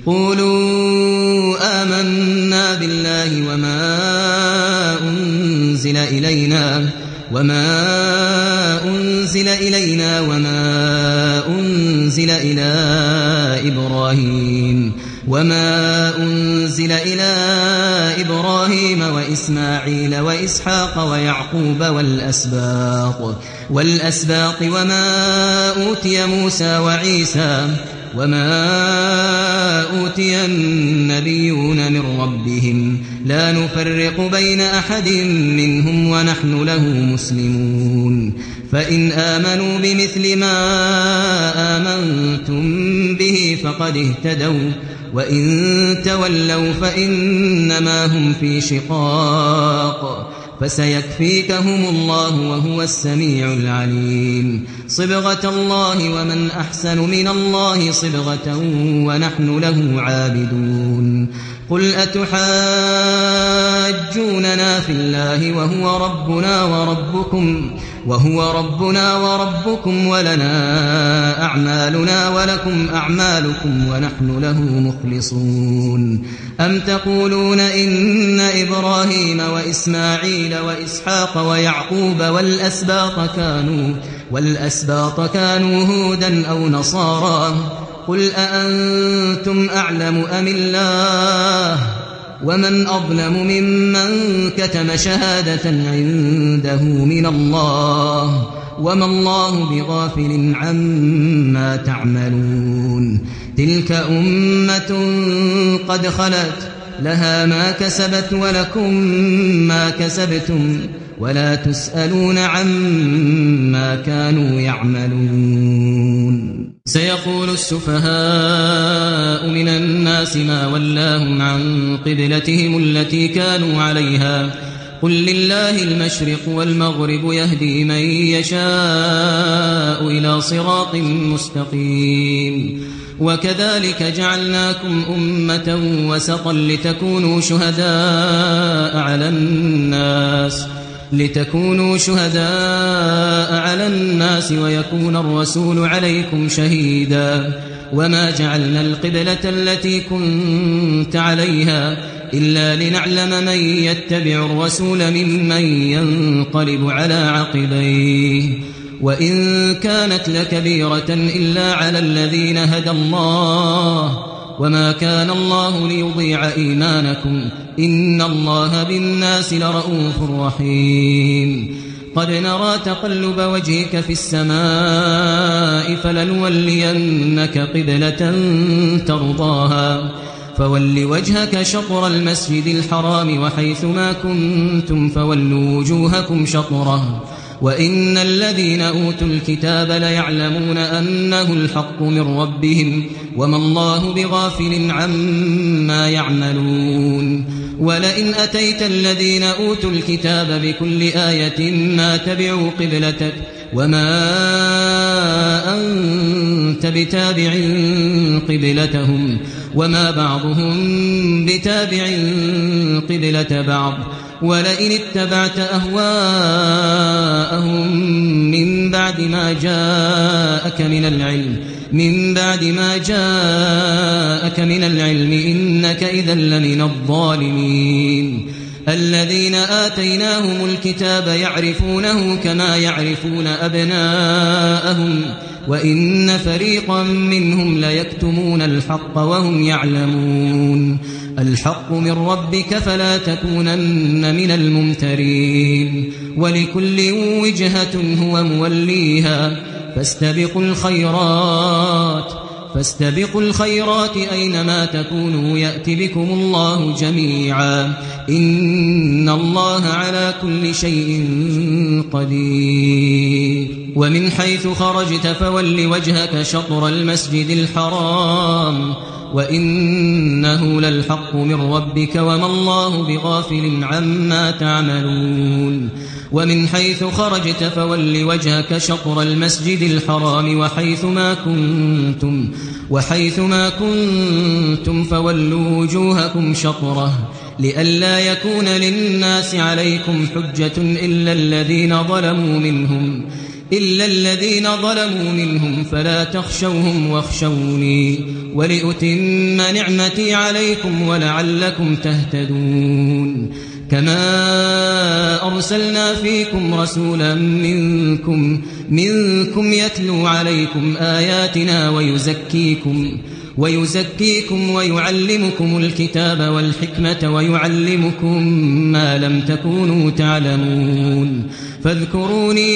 قولوا آمنا بالله وما أنزل إلينا وما أنزل إلينا وما أنزل إلى إبراهيم وما أنزل إلى إبراهيم وإسماعيل وإسحاق ويعقوب والأسباط والأسباط وما أوتي موسى وعيسى وما أوتي النبيون من ربهم لا نفرق بين أحد منهم ونحن له مسلمون فإن آمنوا بمثل ما آمنتم به فقد اهتدوا وإن تولوا فإنما هم في شقاق فسيكفيكهم الله وهو السميع العليم صبغة الله ومن أحسن من الله صبغة ونحن له عابدون قل أتحاجوننا في الله وهو ربنا وربكم وهو ربنا وربكم ولنا أعمالنا ولكم أعمالكم ونحن له مخلصون أم تقولون إن إبراهيم وإسماعيل وإسحاق ويعقوب والأسباط كانوا والأسباط كانوا هودا أو نصارى قل أأنتم أعلم أم الله ومن أظلم ممن كتم شهادة عنده من الله وما الله بغافل عما تعملون تلك أمة قد خلت لها ما كسبت ولكم ما كسبتم ولا تسألون عما كانوا يعملون سيقول السفهاء من الناس ما ولاهم عن قبلتهم التي كانوا عليها قل لله المشرق والمغرب يهدي من يشاء إلى صراط مستقيم وكذلك جعلناكم أمة وسطا لتكونوا شهداء على الناس لتكونوا شهداء على الناس ويكون الرسول عليكم شهيدا وما جعلنا القبلة التي كنت عليها إلا لنعلم من يتبع الرسول ممن ينقلب على عقبيه وإن كانت لكبيرة إلا على الذين هدى الله وما كان الله ليضيع إيمانكم إن الله بالناس لرؤوف رحيم قد نرى تقلب وجهك في السماء فلنولينك قبلة ترضاها فول وجهك شطر المسجد الحرام وحيث ما كنتم فولوا وجوهكم شطره وإن الذين أوتوا الكتاب ليعلمون أنه الحق من ربهم وما الله بغافل عما يعملون ولئن أتيت الذين أوتوا الكتاب بكل آية ما تبعوا قبلتك وما أنت بتابع قبلتهم وما بعضهم بتابع قبلة بعض ولئن اتبعت أهواءهم من بعد ما جاءك من العلم من بعد ما جاءك من العلم إنك إذا لمن الظالمين الذين آتيناهم الكتاب يعرفونه كما يعرفون أبناءهم وإن فريقا منهم ليكتمون الحق وهم يعلمون الحق من ربك فلا تكونن من الممترين ولكل وجهة هو موليها فاستبقوا الخيرات فاستبقوا الخيرات أينما تكونوا يأتي بكم الله جميعا إن الله على كل شيء قدير ومن حيث خرجت فول وجهك شطر المسجد الحرام وإنه للحق من ربك وما الله بغافل عما تعملون ومن حيث خرجت فول وجهك شطر المسجد الحرام وحيث ما كنتم وحيث ما كنتم فولوا وجوهكم شطره لئلا يكون للناس عليكم حجة إلا الذين ظلموا منهم إلا الذين ظلموا منهم فلا تخشوهم واخشوني ولأتم نعمتي عليكم ولعلكم تهتدون كما أرسلنا فيكم رسولا منكم منكم يتلو عليكم آياتنا ويزكيكم ويزكيكم ويعلمكم الكتاب والحكمة ويعلمكم ما لم تكونوا تعلمون فاذكروني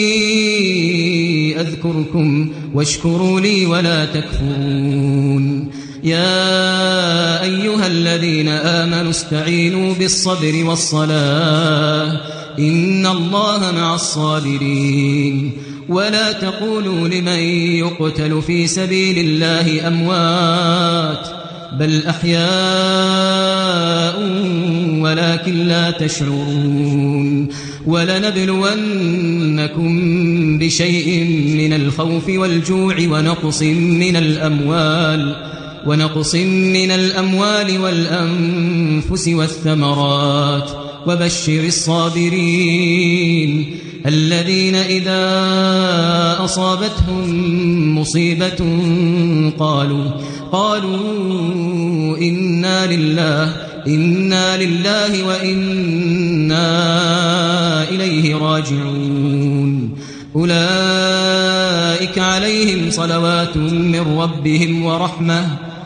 أذكركم واشكروا لي ولا تكفرون يا أيها الذين آمنوا استعينوا بالصبر والصلاة إن الله مع الصابرين ولا تقولوا لمن يقتل في سبيل الله أموات بل أحياء ولكن لا تشعرون ولنبلونكم بشيء من الخوف والجوع ونقص من الأموال ونقص من الأموال والأنفس والثمرات وبشر الصابرين الذين إذا أصابتهم مصيبة قالوا قالوا إنا لله إنا لله وإنا إليه راجعون أولئك عليهم صلوات من ربهم ورحمة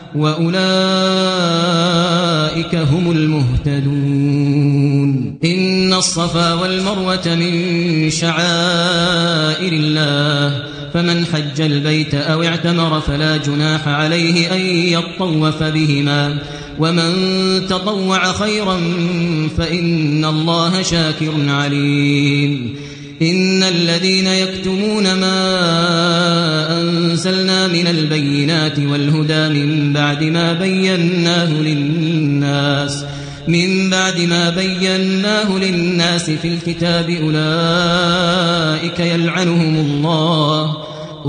وأولئك هم المهتدون إن الصفا والمروة من شعائر الله فمن حج البيت أو اعتمر فلا جناح عليه أن يطوف بهما ومن تطوع خيرا فإن الله شاكر عليم إن الذين يكتمون ما أنزلنا من البينات والهدى من بعد ما بيناه للناس من بعد ما بيناه للناس في الكتاب أولئك يلعنهم الله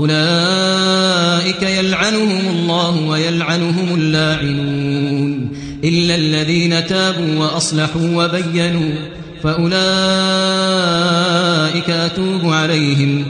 أولئك يلعنهم الله ويلعنهم اللاعنون إلا الذين تابوا وأصلحوا وبينوا فأولئك أتوب عليهم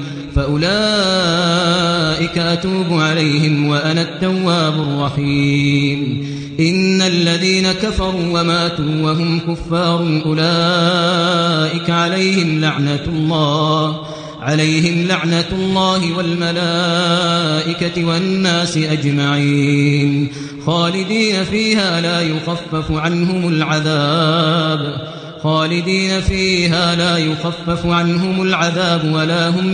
فأولئك أتوب عليهم وأنا التواب الرحيم إن الذين كفروا وماتوا وهم كفار أولئك عليهم لعنة الله عليهم لعنة الله والملائكة والناس أجمعين خالدين فيها لا يخفف عنهم العذاب خالدين فيها لا يخفف عنهم العذاب ولا هم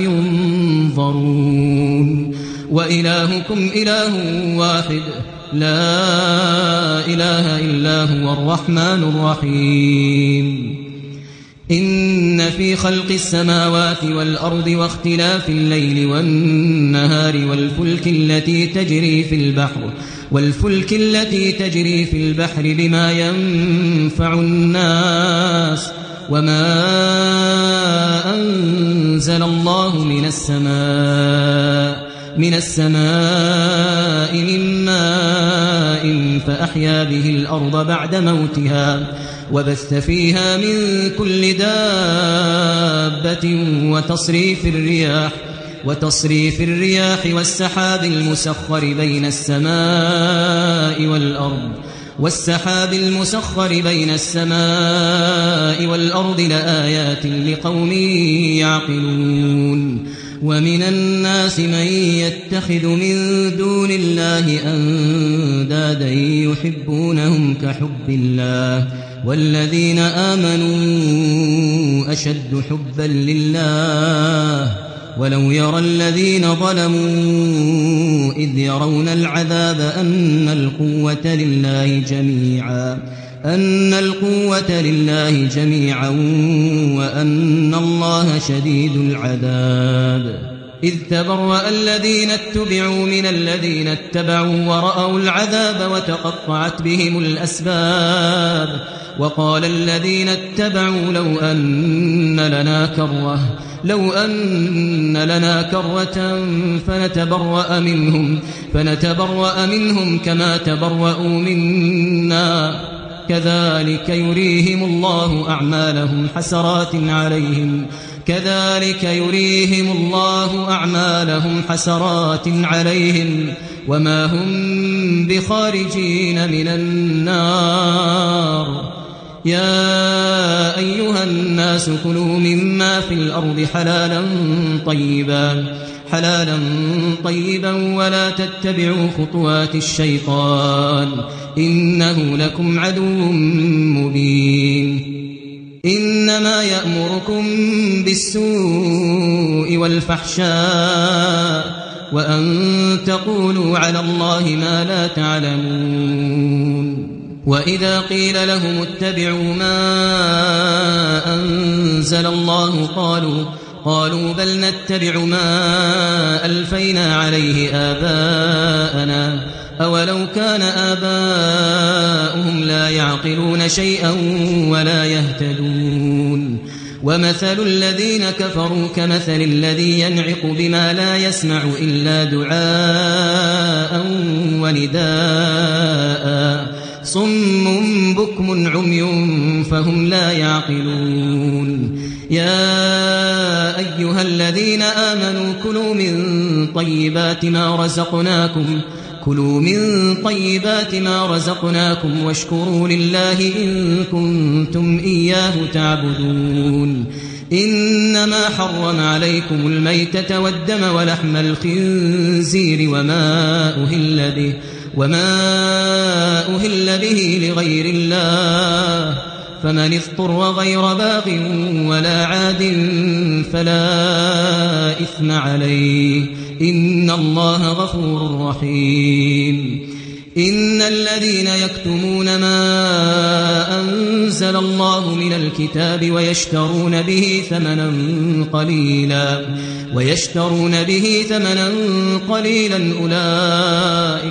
ينظرون وإلهكم إله واحد لا إله إلا هو الرحمن الرحيم إن في خلق السماوات والأرض واختلاف الليل والنهار والفلك التي تجري في البحر والفلك التي تجري في البحر بما ينفع الناس وما أنزل الله من السماء من السماء من ماء فأحيا به الأرض بعد موتها وبث فيها من كل دابة وتصريف الرياح وتصريف الرياح والسحاب المسخر بين السماء والأرض والسحاب المسخر بين السماء والأرض لآيات لقوم يعقلون ومن الناس من يتخذ من دون الله أندادا يحبونهم كحب الله والذين آمنوا أشد حبا لله ولو يرى الذين ظلموا إذ يرون العذاب أن القوة لله جميعا أن القوة لله جميعا وأن الله شديد العذاب إذ تبرأ الذين اتبعوا من الذين اتبعوا ورأوا العذاب وتقطعت بهم الأسباب وقال الذين اتبعوا لو أن لنا كرة لو أن لنا كرة فنتبرأ منهم فنتبرأ منهم كما تبرأوا منا كذلك يريهم الله أعمالهم حسرات عليهم كذلك يريهم الله أعمالهم حسرات عليهم وما هم بخارجين من النار. يا أيها الناس كلوا مما في الأرض حلالا طيبا حلالا طيبا ولا تتبعوا خطوات الشيطان إنه لكم عدو مبين. إنما يأمركم بالسوء والفحشاء وأن تقولوا على الله ما لا تعلمون. وإذا قيل لهم اتبعوا ما أنزل الله قالوا قالوا بل نتبع ما ألفينا عليه آباءنا أولو كان آباؤهم لا يعقلون شيئا ولا يهتدون. ومثل الذين كفروا كمثل الذي ينعق بما لا يسمع إلا دعاء ونداء صم بكم عمي فهم لا يعقلون. يا أيها الذين آمنوا كلوا من طيبات ما رزقناكم كلوا من طيبات ما رزقناكم واشكروا لله إن كنتم إياه تعبدون. إنما حرم عليكم الميتة والدم ولحم الخنزير وما أهل به وما أهل به لغير الله فمن اضطر غير باغ ولا عاد فلا إثم عليه إن الله غفور رحيم. إن الذين يكتمون ما أنزل الله من الكتاب ويشترون به ثمنا قليلا ويشترون به ثمنا قليلا أولئك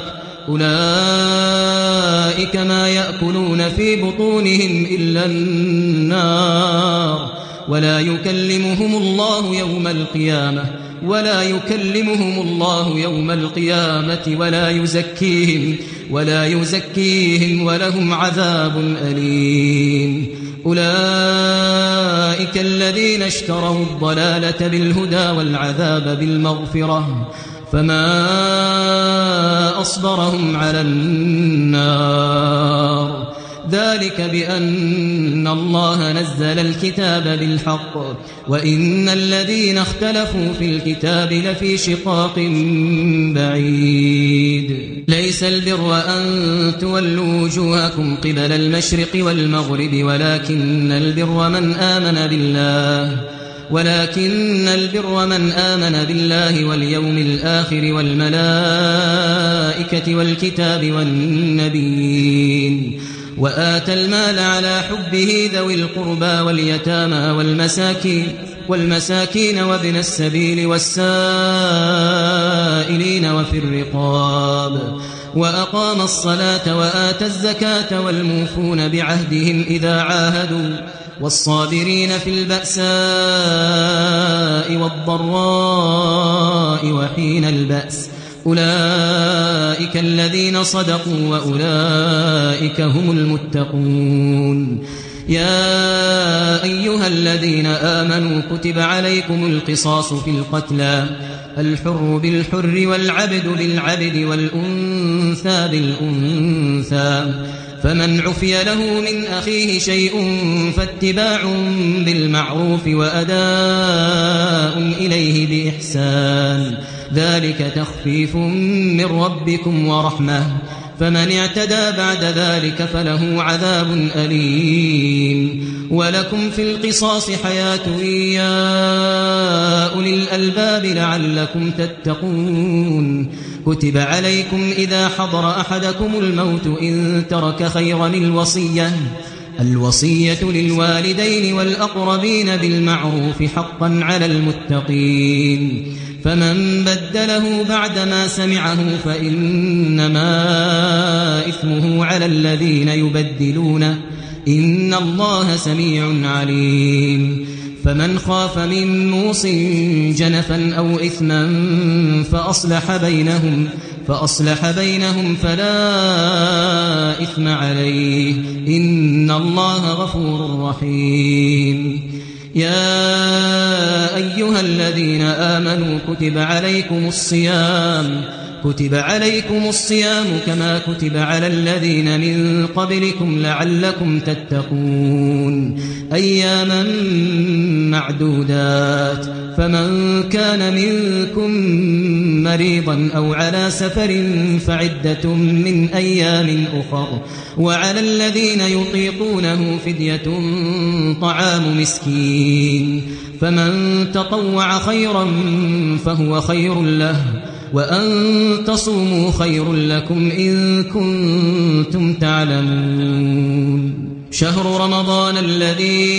أولئك ما يأكلون في بطونهم إلا النار ولا يكلمهم الله يوم القيامة ولا يكلمهم الله يوم القيامة ولا يزكيهم ولا يزكيهم ولهم عذاب أليم. أولئك الذين اشتروا الضلالة بالهدى والعذاب بالمغفرة فما أصبرهم على النار. ذلك بأن الله نزل الكتاب بالحق وإن الذين اختلفوا في الكتاب لفي شقاق بعيد. ليس البر أن تولوا وجوهكم قبل المشرق والمغرب ولكن البر من آمن بالله ولكن البر من آمن بالله واليوم الآخر والملائكة والكتاب والنبيين وآتى المال على حبه ذوي القربى واليتامى والمساكين والمساكين وابن السبيل والسائلين وفي الرقاب وأقام الصلاة وآتى الزكاة والموفون بعهدهم إذا عاهدوا والصابرين في البأساء والضراء وحين البأس أولئك الذين صدقوا وأولئك هم المتقون. يا أيها الذين آمنوا كتب عليكم القصاص في القتلى الحر بالحر والعبد بالعبد والأنثى بالأنثى فمن عفي له من أخيه شيء فاتباع بالمعروف وأداء إليه بإحسان ذلك تخفيف من ربكم ورحمة فمن اعتدى بعد ذلك فله عذاب أليم. ولكم في القصاص حياة يا أولي الألباب لعلكم تتقون. كتب عليكم إذا حضر أحدكم الموت إن ترك خيرا الوصية الوصية للوالدين والأقربين بالمعروف حقا على المتقين فمن بدله بعدما سمعه فإنما إثمه على الذين يبدلونه إن الله سميع عليم. فمن خاف من موص جنفا أو إثما فأصلح بينهم فأصلح بينهم فلا إثم عليه إن الله غفور رحيم. يا أيها الذين آمنوا كتب عليكم الصيام كتب عليكم الصيام كما كتب على الذين من قبلكم لعلكم تتقون أياما معدودات فمن كان منكم مريضا أو على سفر فعدة من أيام أخر وعلى الذين يطيقونه فدية طعام مسكين فمن تطوع خيرا فهو خير له وأن تصوموا خير لكم إن كنتم تعلمون. شهر رمضان الذي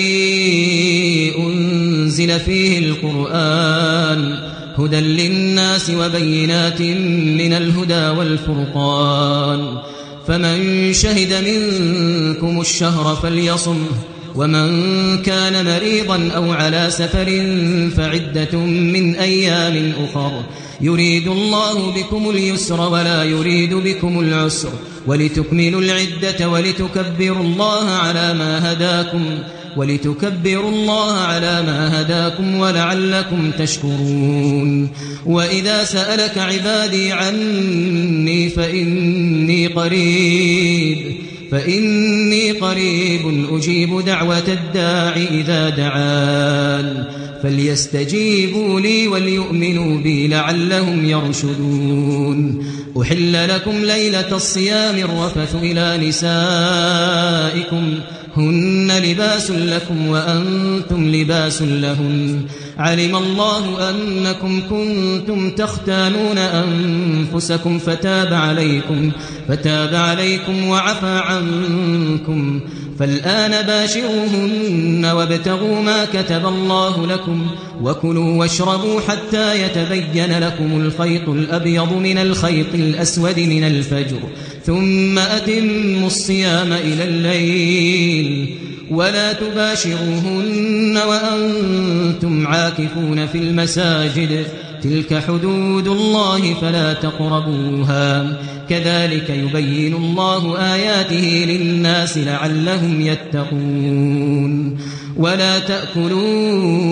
أنزل فيه القرآن هدى للناس وبينات من الهدى والفرقان فمن شهد منكم الشهر فليصمه ومن كان مريضا أو على سفر فعدة من أيام أخر يريد الله بكم اليسر ولا يريد بكم العسر ولتكملوا العدة ولتكبروا الله على ما هداكم ولتكبروا الله على ما هداكم ولعلكم تشكرون. وإذا سألك عبادي عني فإني قريب فإني قريب أجيب دعوة الداع إذا دعان فليستجيبوا لي وليؤمنوا بي لعلهم يرشدون. أحل لكم ليلة الصيام الرفث إلى نسائكم هن لباس لكم وأنتم لباس لهن علم الله أنكم كنتم تختانون أنفسكم فتاب عليكم فتاب عليكم وعفى عنكم فالآن باشروهن وابتغوا ما كتب الله لكم وكلوا واشربوا حتى يتبين لكم الخيط الأبيض من الخيط الأسود من الفجر ثم أتموا الصيام إلى الليل ولا تباشروهن وأنتم عاكفون في المساجد تلك حدود الله فلا تقربوها كذلك يبين الله آياته للناس لعلهم يتقون. ولا تأكلوا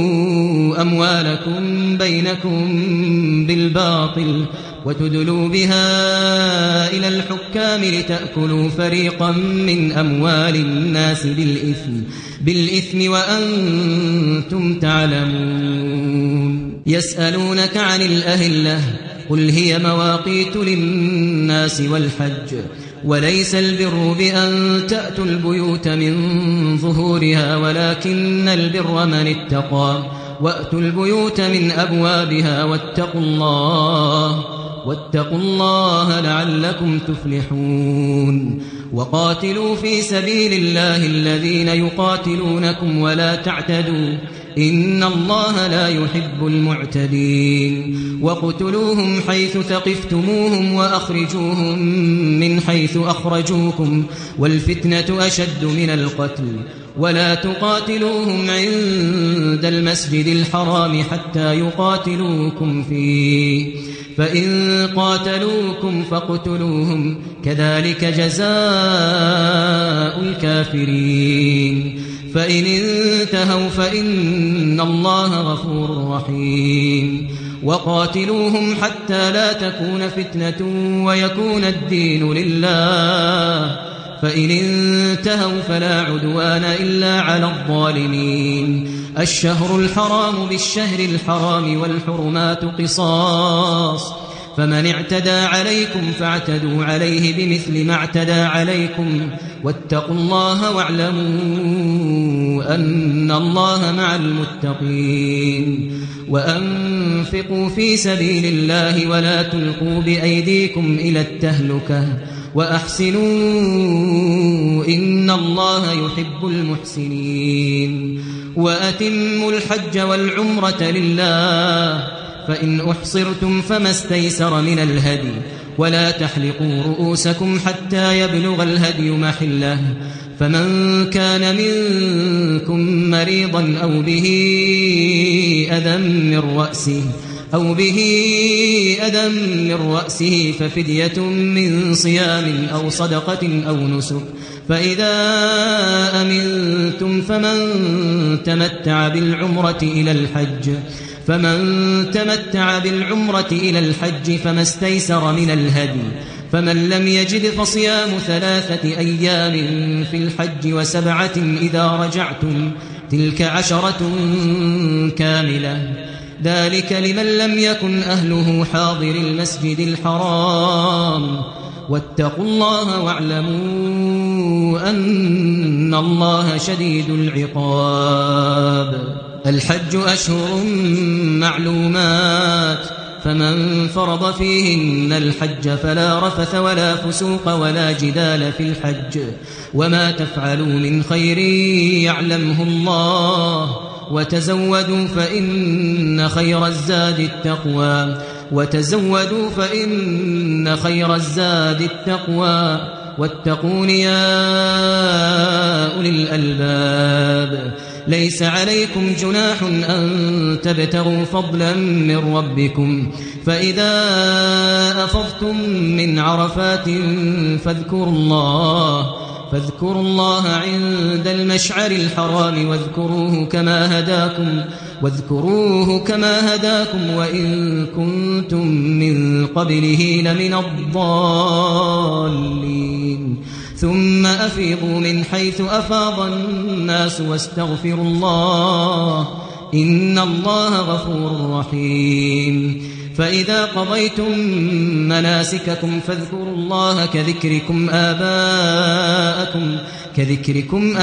أموالكم بينكم بالباطل وتدلوا بها إلى الحكام لتأكلوا فريقا من أموال الناس بالإثم بالإثم وأنتم تعلمون. يسألونك عن الأهلة قل هي مواقيت للناس والحج وليس البر بأن تأتوا البيوت من ظهورها ولكن البر من اتقى وأتوا البيوت من أبوابها واتقوا الله واتقوا الله لعلكم تفلحون. وقاتلوا في سبيل الله الذين يقاتلونكم ولا تعتدوا إن الله لا يحب المعتدين. وقتلوهم حيث ثقفتموهم وأخرجوهم من حيث أخرجوكم والفتنة أشد من القتل ولا تقاتلوهم عند المسجد الحرام حتى يقاتلوكم فيه فإن قاتلوكم فاقتلوهم كذلك جزاء الكافرين. فإن انتهوا فإن الله غفور رحيم. وقاتلوهم حتى لا تكون فتنة ويكون الدين لله فإن انتهوا فلا عدوان إلا على الظالمين. الشهر الحرام بالشهر الحرام والحرمات قصاص فمن اعتدى عليكم فاعتدوا عليه بمثل ما اعتدى عليكم واتقوا الله واعلموا أن الله مع المتقين. وأنفقوا في سبيل الله ولا تلقوا بأيديكم إلى التهلكة وأحسنوا إن الله يحب المحسنين. وأتموا الحج والعمرة لله فإن أحصرتم فما استيسر من الهدي ولا تحلقوا رؤوسكم حتى يبلغ الهدي محله فمن كان منكم مريضا أو به أذى من رأسه أو به أذى من رأسه ففدية من صيام أو صدقة أو نسك فإذا أمنتم فمن تمتع بالعمرة إلى الحج فمن تمتع بالعمرة إلى الحج فما استيسر من الهدي فمن لم يجد فصيام ثلاثة أيام في الحج وسبعة إذا رجعتم تلك عشرة كاملة ذلك لمن لم يكن أهله حاضر المسجد الحرام واتقوا الله واعلموا أن الله شديد العقاب. الحج أشهر معلومات فمن فرض فيهن الحج فلا رفث ولا فسوق ولا جدال في الحج وما تفعلوا من خير يعلمه الله وتزودوا فإن خير الزاد التقوى وتزودوا فإن خير الزاد التقوى واتقون يا أولي الألباب. ليس عليكم جناح أن تبتغوا فضلا من ربكم فإذا أفضتم من عرفات فاذكروا الله فاذكروا الله عند المشعر الحرام واذكروه كما هداكم واذكروه كما هداكم وإن كنتم من قبله لمن الضالين. ثم أفيضوا من حيث أفاض الناس واستغفروا الله إن الله غفور رحيم. فإذا قضيتم مناسككم فاذكروا الله كذكركم آباءكم كذكركم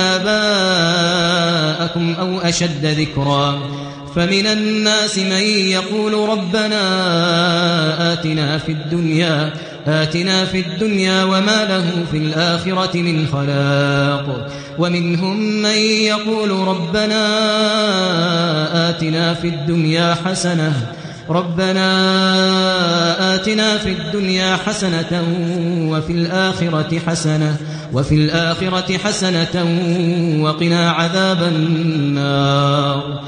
آباءكم أو أشد ذكرا فمن الناس من يقول ربنا آتنا في الدنيا آتنا في الدنيا وما له في الآخرة من خلاق ومنهم من يقول ربنا آتنا في الدنيا حسنة ربنا آتنا في الدنيا حسنة وفي الآخرة حسنة وفي الآخرة حسنة وقنا عذاب النار.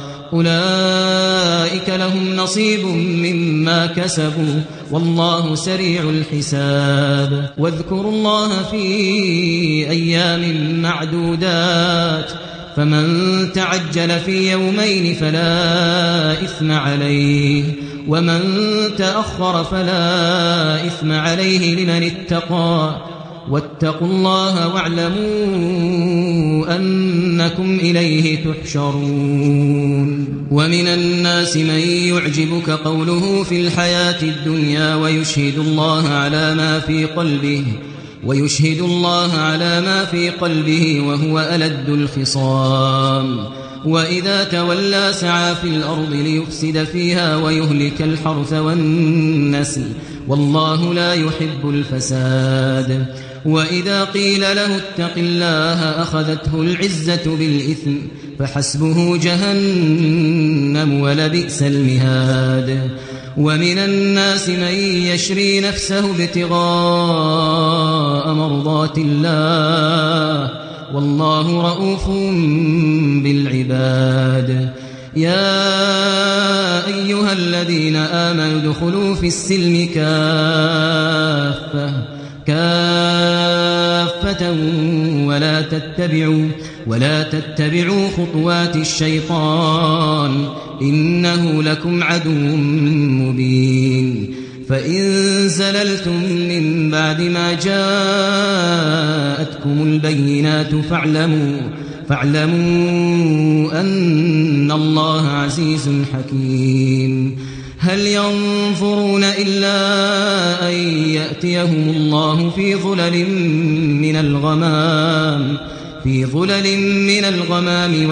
أولئك لهم نصيب مما كسبوا والله سريع الحساب. واذكروا الله في أيام معدودات فمن تعجل في يومين فلا إثم عليه ومن تأخر فلا إثم عليه لمن اتقى واتقوا الله واعلموا أنكم إليه تحشرون. ومن الناس من يعجبك قوله في الحياة الدنيا ويشهد الله على ما في قلبه ويشهد الله على ما في قلبه وهو ألد الخصام وإذا تولى سعى في الأرض ليفسد فيها ويهلك الحرث والنسل والله لا يحب الفساد. وإذا قيل له اتق الله أخذته العزة بالإثم فحسبه جهنم ولبئس المهاد. ومن الناس من يشري نفسه ابتغاء مرضات الله والله رؤوف بالعباد. يا أيها الذين آمنوا ادخلوا في السلم كافة كافة ولا تتبعوا ولا تتبعوا خطوات الشيطان إنه لكم عدو مبين. فإن زللتم من بعد ما جاءتكم البينات فاعلموا فاعلموا أن الله عزيز حكيم. هل ينظرون إلا أن يأتيهم الله في ظلل من الغمام في ظلل من الغمام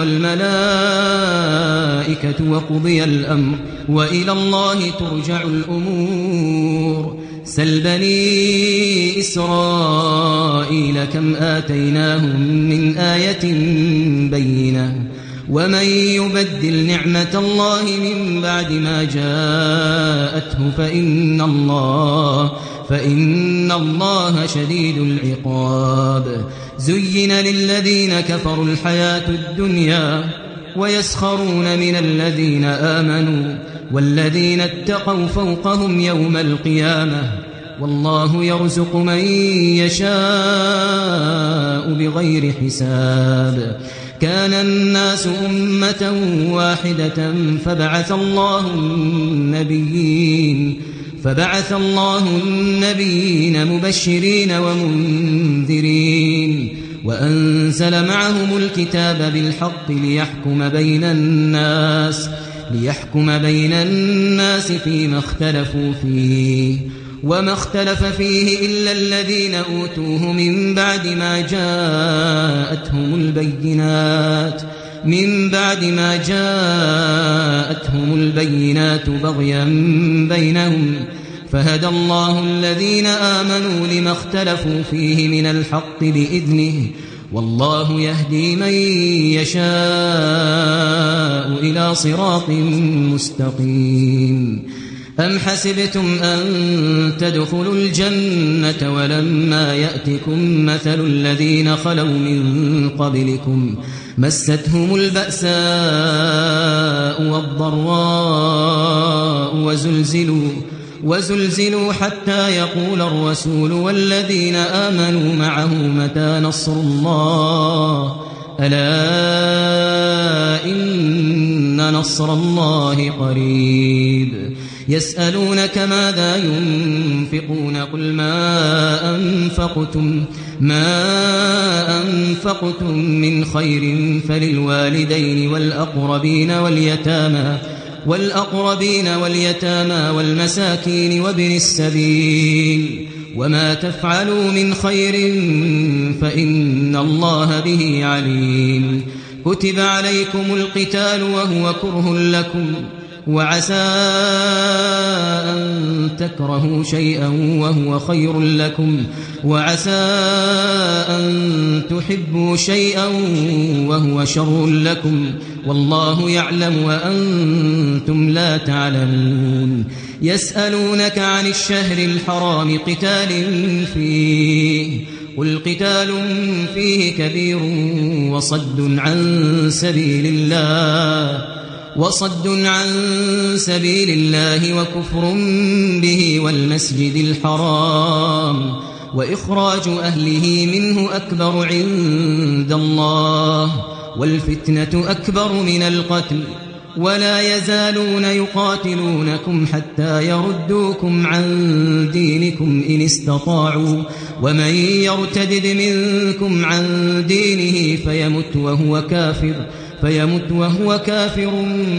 والملائكة وقضي الأمر وإلى الله ترجع الأمور. سل بني إسرائيل كم آتيناهم من آية بينة ومن يبدل نعمة الله من بعد ما جاءته فإن الله فإن الله شديد العقاب. زين للذين كفروا الحياة الدنيا ويسخرون من الذين آمنوا والذين اتقوا فوقهم يوم القيامة والله يرزق من يشاء بغير حساب. كان الناس أمة واحدة فبعث الله النبيين فبعث الله النبيين مبشرين ومنذرين وأنزل معهم الكتاب بالحق ليحكم بين الناس ليحكم بين الناس فيما اختلفوا فيه وما اختلف فيه إلا الذين أوتوه من بعد ما جاءتهم البينات من بعد ما جاءتهم البينات بغيا بينهم فهدى الله الذين آمنوا لما اختلفوا فيه من الحق بإذنه والله يهدي من يشاء إلى صراط مستقيم. أم حسبتم أن تدخلوا الجنة ولما يأتكم مثل الذين خلوا من قبلكم مستهم البأساء والضراء وزلزلوا وزلزلوا حتى يقول الرسول والذين آمنوا معه متى نصر الله ألا إن نصر الله قريب. يسألونك ماذا ينفقون قل ما أنفقتم ما أنفقتم من خير فللوالدين والأقربين واليتامى والأقربين واليتامى والمساكين وابن السبيل وما تفعلوا من خير فإن الله به عليم. كتب عليكم القتال وهو كره لكم وعسى أن تكرهوا شيئا وهو خير لكم وعسى أن تحبوا شيئا وهو شر لكم والله يعلم وأنتم لا تعلمون. يسألونك عن الشهر الحرام قتال فيه قل قتال فيه كبير وصد عن سبيل الله وصد عن سبيل الله وكفر به والمسجد الحرام وإخراج أهله منه أكبر عند الله والفتنة أكبر من القتل ولا يزالون يقاتلونكم حتى يردوكم عن دينكم إن استطاعوا ومن يرتدد منكم عن دينه فيمت وهو كافر فيمت وهو كافر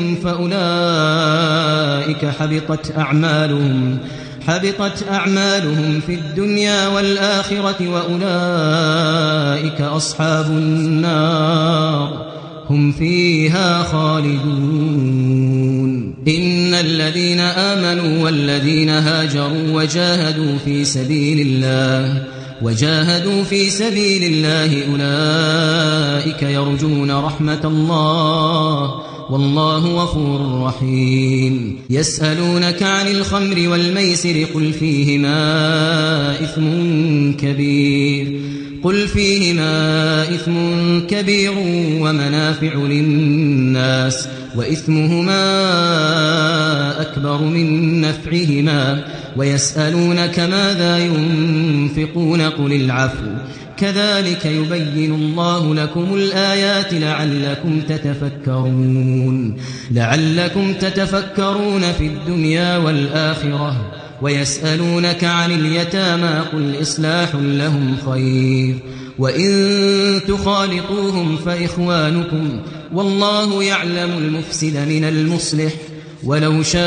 فأولئك حبطت أعمالهم حبطت أعمالهم في الدنيا والآخرة وأولئك أصحاب النار هم فيها خالدون. إن الذين آمنوا والذين هاجروا وجاهدوا في سبيل الله وجاهدوا في سبيل الله أولئك يرجون رحمة الله والله غفور رحيم. يسألونك عن الخمر والميسر قل فيهما إثم كبير قل فيهما إثم كبير ومنافع للناس وإثمهما أكبر من نفعهما ويسألونك ماذا ينفقون قل العفو كذلك يبين الله لكم الآيات لعلكم تتفكرون لعلكم تتفكرون في الدنيا والآخرة. ويسألونك عن اليتامى قل إصلاح لهم خير وإن تخالطوهم فإخوانكم والله يعلم المفسد من المصلح ولو شاء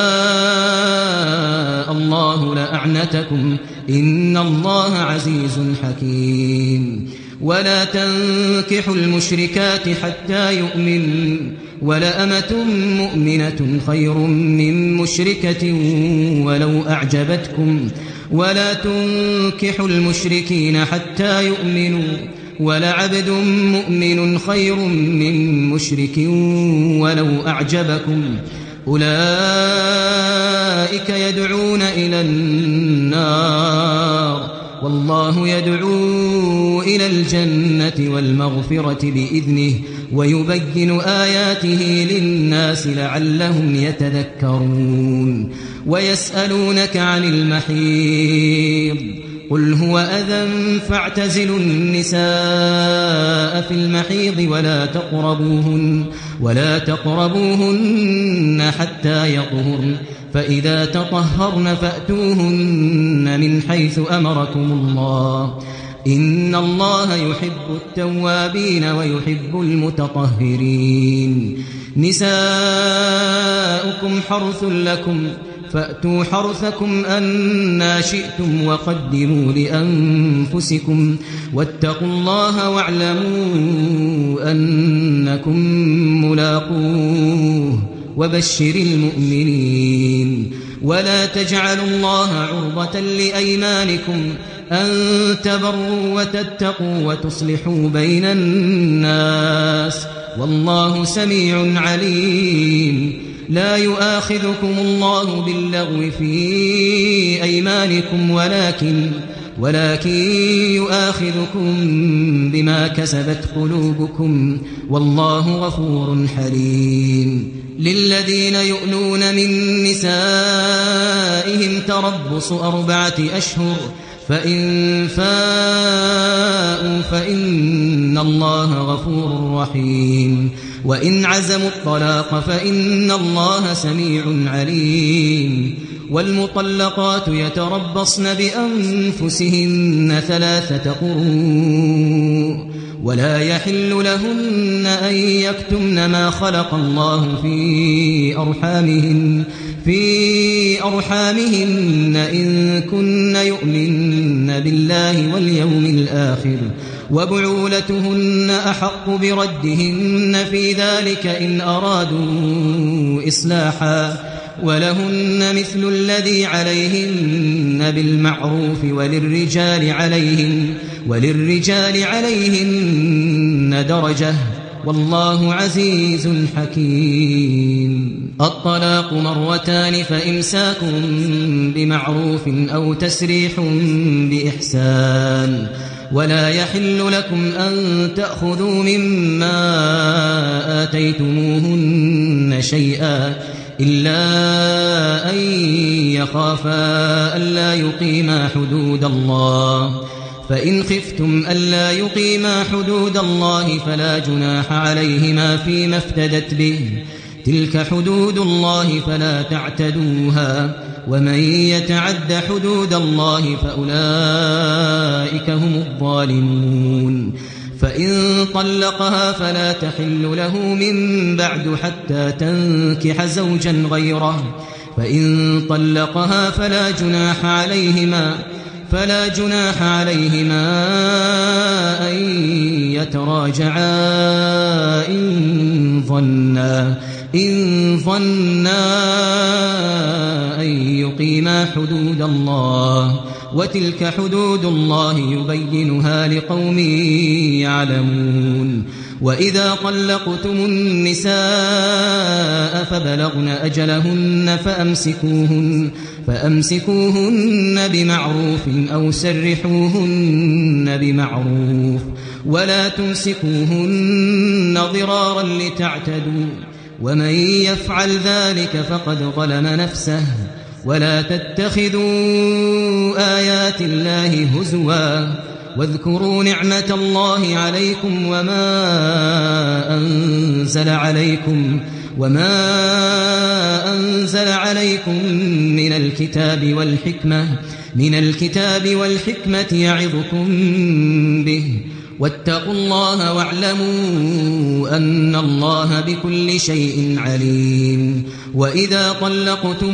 الله لأعنتكم إن الله عزيز حكيم. ولا تنكحوا المشركات حتى يؤمنوا ولأمة مؤمنة خير من مشركة ولو أعجبتكم ولا تنكحوا المشركين حتى يؤمنوا ولعبد مؤمن خير من مشرك ولو أعجبكم أولئك يدعون إلى النار والله يدعو إلى الجنة والمغفرة بإذنه ويبين آياته للناس لعلهم يتذكرون ويسألونك عن المحيض قل هو أذى فاعتزلوا النساء في المحيض ولا تقربوهن ولا تقربوهن حتى يطهرن فإذا تطهرن فأتوهن من حيث أمركم الله إن الله يحب التوابين ويحب المتطهرين نساؤكم حرث لكم فأتوا حرثكم أنى شئتم وقدموا لأنفسكم واتقوا الله واعلموا أنكم ملاقوه وبشر المؤمنين ولا تجعلوا الله عرضة لأيمانكم أن تبروا وتتقوا وتصلحوا بين الناس والله سميع عليم لا يؤاخذكم الله باللغو في أيمانكم ولكن ولكن يؤاخذكم بما كسبت قلوبكم والله غفور حليم للذين يؤلون من نسائهم تربص أربعة أشهر فإن فاءوا فإن الله غفور رحيم وإن عزموا الطلاق فإن الله سميع عليم والمطلقات يتربصن بأنفسهن ثلاثة قروء ولا يحل لهن أن يكتمن ما خلق الله في أرحامهن في أرحامهن إن كن يؤمن بالله واليوم الآخر وبعولتهن أحق بردهن في ذلك إن أرادوا إصلاحا ولهن مثل الذي عليهن بالمعروف وللرجال عليهن وللرجال عليهن درجة والله عزيز حكيم الطلاق مرتان فإمساك بمعروف أو تسريح بإحسان ولا يحل لكم أن تأخذوا مما آتيتموهن شيئا إلا أن يخافا ألا يقيما حدود الله فإن خفتم ألا يقيما حدود الله فلا جناح عليهما فيما افتدت به تلك حدود الله فلا تعتدوها ومن يتعد حدود الله فأولئك هم الظالمون فإن طلقها فلا تحل له من بعد حتى تنكح زوجا غيره فإن طلقها فلا جناح عليهما فلا جناح عليهما أن يتراجعا إن ظنا إن ظنا أن يقيما حدود الله وتلك حدود الله يبينها لقوم يعلمون وإذا طلقتم النساء فبلغن أجلهن فأمسكوهن فأمسكوهن بمعروف أو سرحوهن بمعروف ولا تمسكوهن ضرارا لتعتدوا ومن يفعل ذلك فقد ظلم نفسه ولا تتخذوا آيات الله هزوا واذكروا نعمة الله عليكم وما أنزل عليكم وما أنزل عليكم من الكتاب والحكمة من الكتاب والحكمة يعظكم به واتقوا الله واعلموا أن الله بكل شيء عليم وإذا طلقتم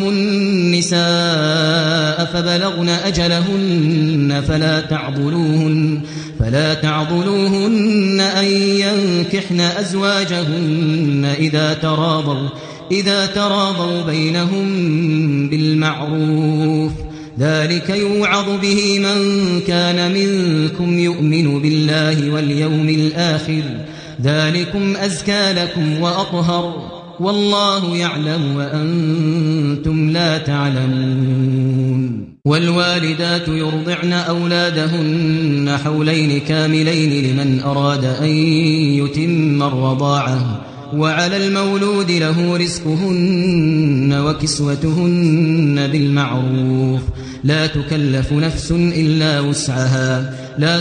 النساء فبلغن أجلهن فلا تعضلوهن فلا تعضلوهن أن ينكحن أزواجهن إذا تراضوا إذا تراضوا بينهم بالمعروف ذلك يوعظ به من كان منكم يؤمن بالله واليوم الآخر ذلكم أزكى لكم وأطهر والله يعلم وأنتم لا تعلمون والوالدات يرضعن أولادهن حولين كاملين لمن أراد أن يتم الرضاعة وعلى المولود له رزقهن وكسوتهن بالمعروف لا تكلف نفس إلا وسعها لا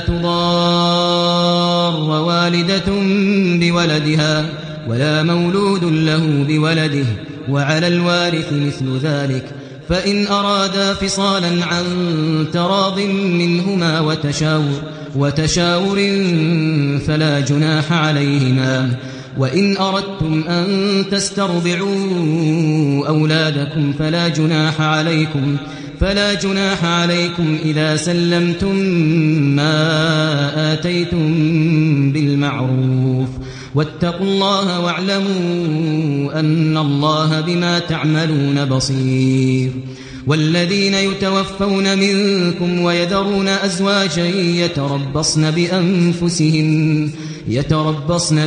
تضار والدة بولدها ولا مولود له بولده وعلى الوارث مثل ذلك فإن أرادا فصالا عن تراض منهما وتشاور, وتشاور فلا جناح عليهما وإن أردتم أن تسترضعوا أولادكم فلا جناح عليكم فلا جناح عليكم إذا سلمتم ما آتيتم بالمعروف واتقوا الله واعلموا أن الله بما تعملون بصير والذين يتوفون منكم ويذرون أزواجا يتربصن بأنفسهن يتربصن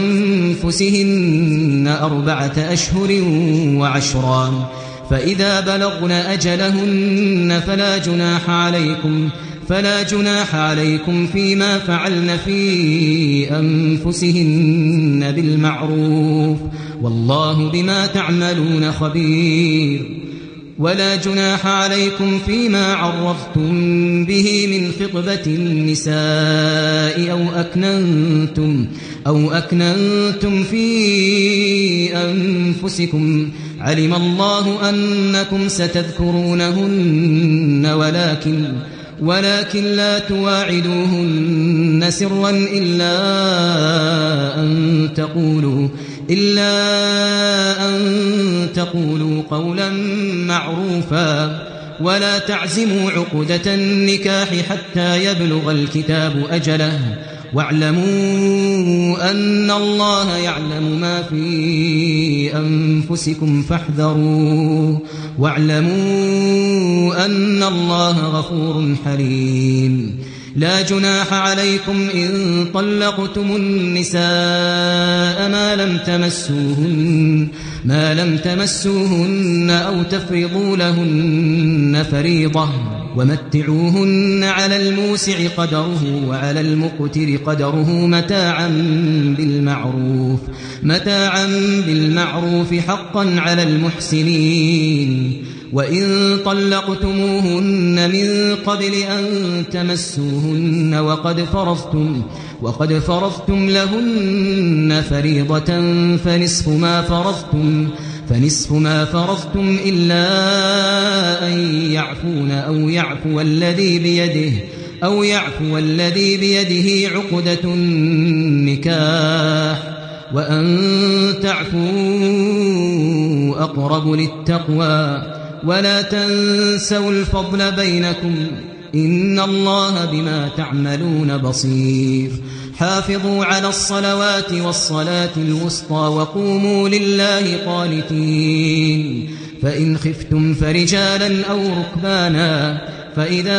بأنفسهن أربعة أشهر وعشرا فإذا بلغن أجلهن فلا جناح عليكم فلا جناح عليكم فيما فعلن في أنفسهن بالمعروف والله بما تعملون خبير ولا جناح عليكم فيما عرضتم به من خطبة النساء أو أكننتم أو أكننتم في أنفسكم علم الله أنكم ستذكرونهن ولكن ولكن لا تواعدوهن سرا إلا أن تقولوا إلا أن تقولوا قولا معروفا ولا تعزموا عقدة النكاح حتى يبلغ الكتاب أجله واعلموا أن الله يعلم ما في أنفسكم فاحذروه واعلموا أن الله غفور حليم لا جناح عليكم إن طلقتم النساء ما لم تمسوهن ما لم تمسوهن أو تفرضوا لهن فريضة ومتعوهن على الموسع قدره وعلى المقتر قدره متاعا بالمعروف متاعا بالمعروف حقا على المحسنين وإن طلقتموهن من قبل أن تمسوهن وقد فرضتم وقد فرضتم لهن فريضة فنصف ما فرضتم فنصف ما فرضتم إلا أن يعفون أو يعفو الذي بيده أو يعفو الذي بيده عقدة النكاح وأن تعفوا أقرب للتقوى ولا تنسوا الفضل بينكم إن الله بما تعملون بصير حافظوا على الصلوات والصلاة الوسطى وقوموا لله قانتين فإن خفتم فرجالا أو ركبانا فإذا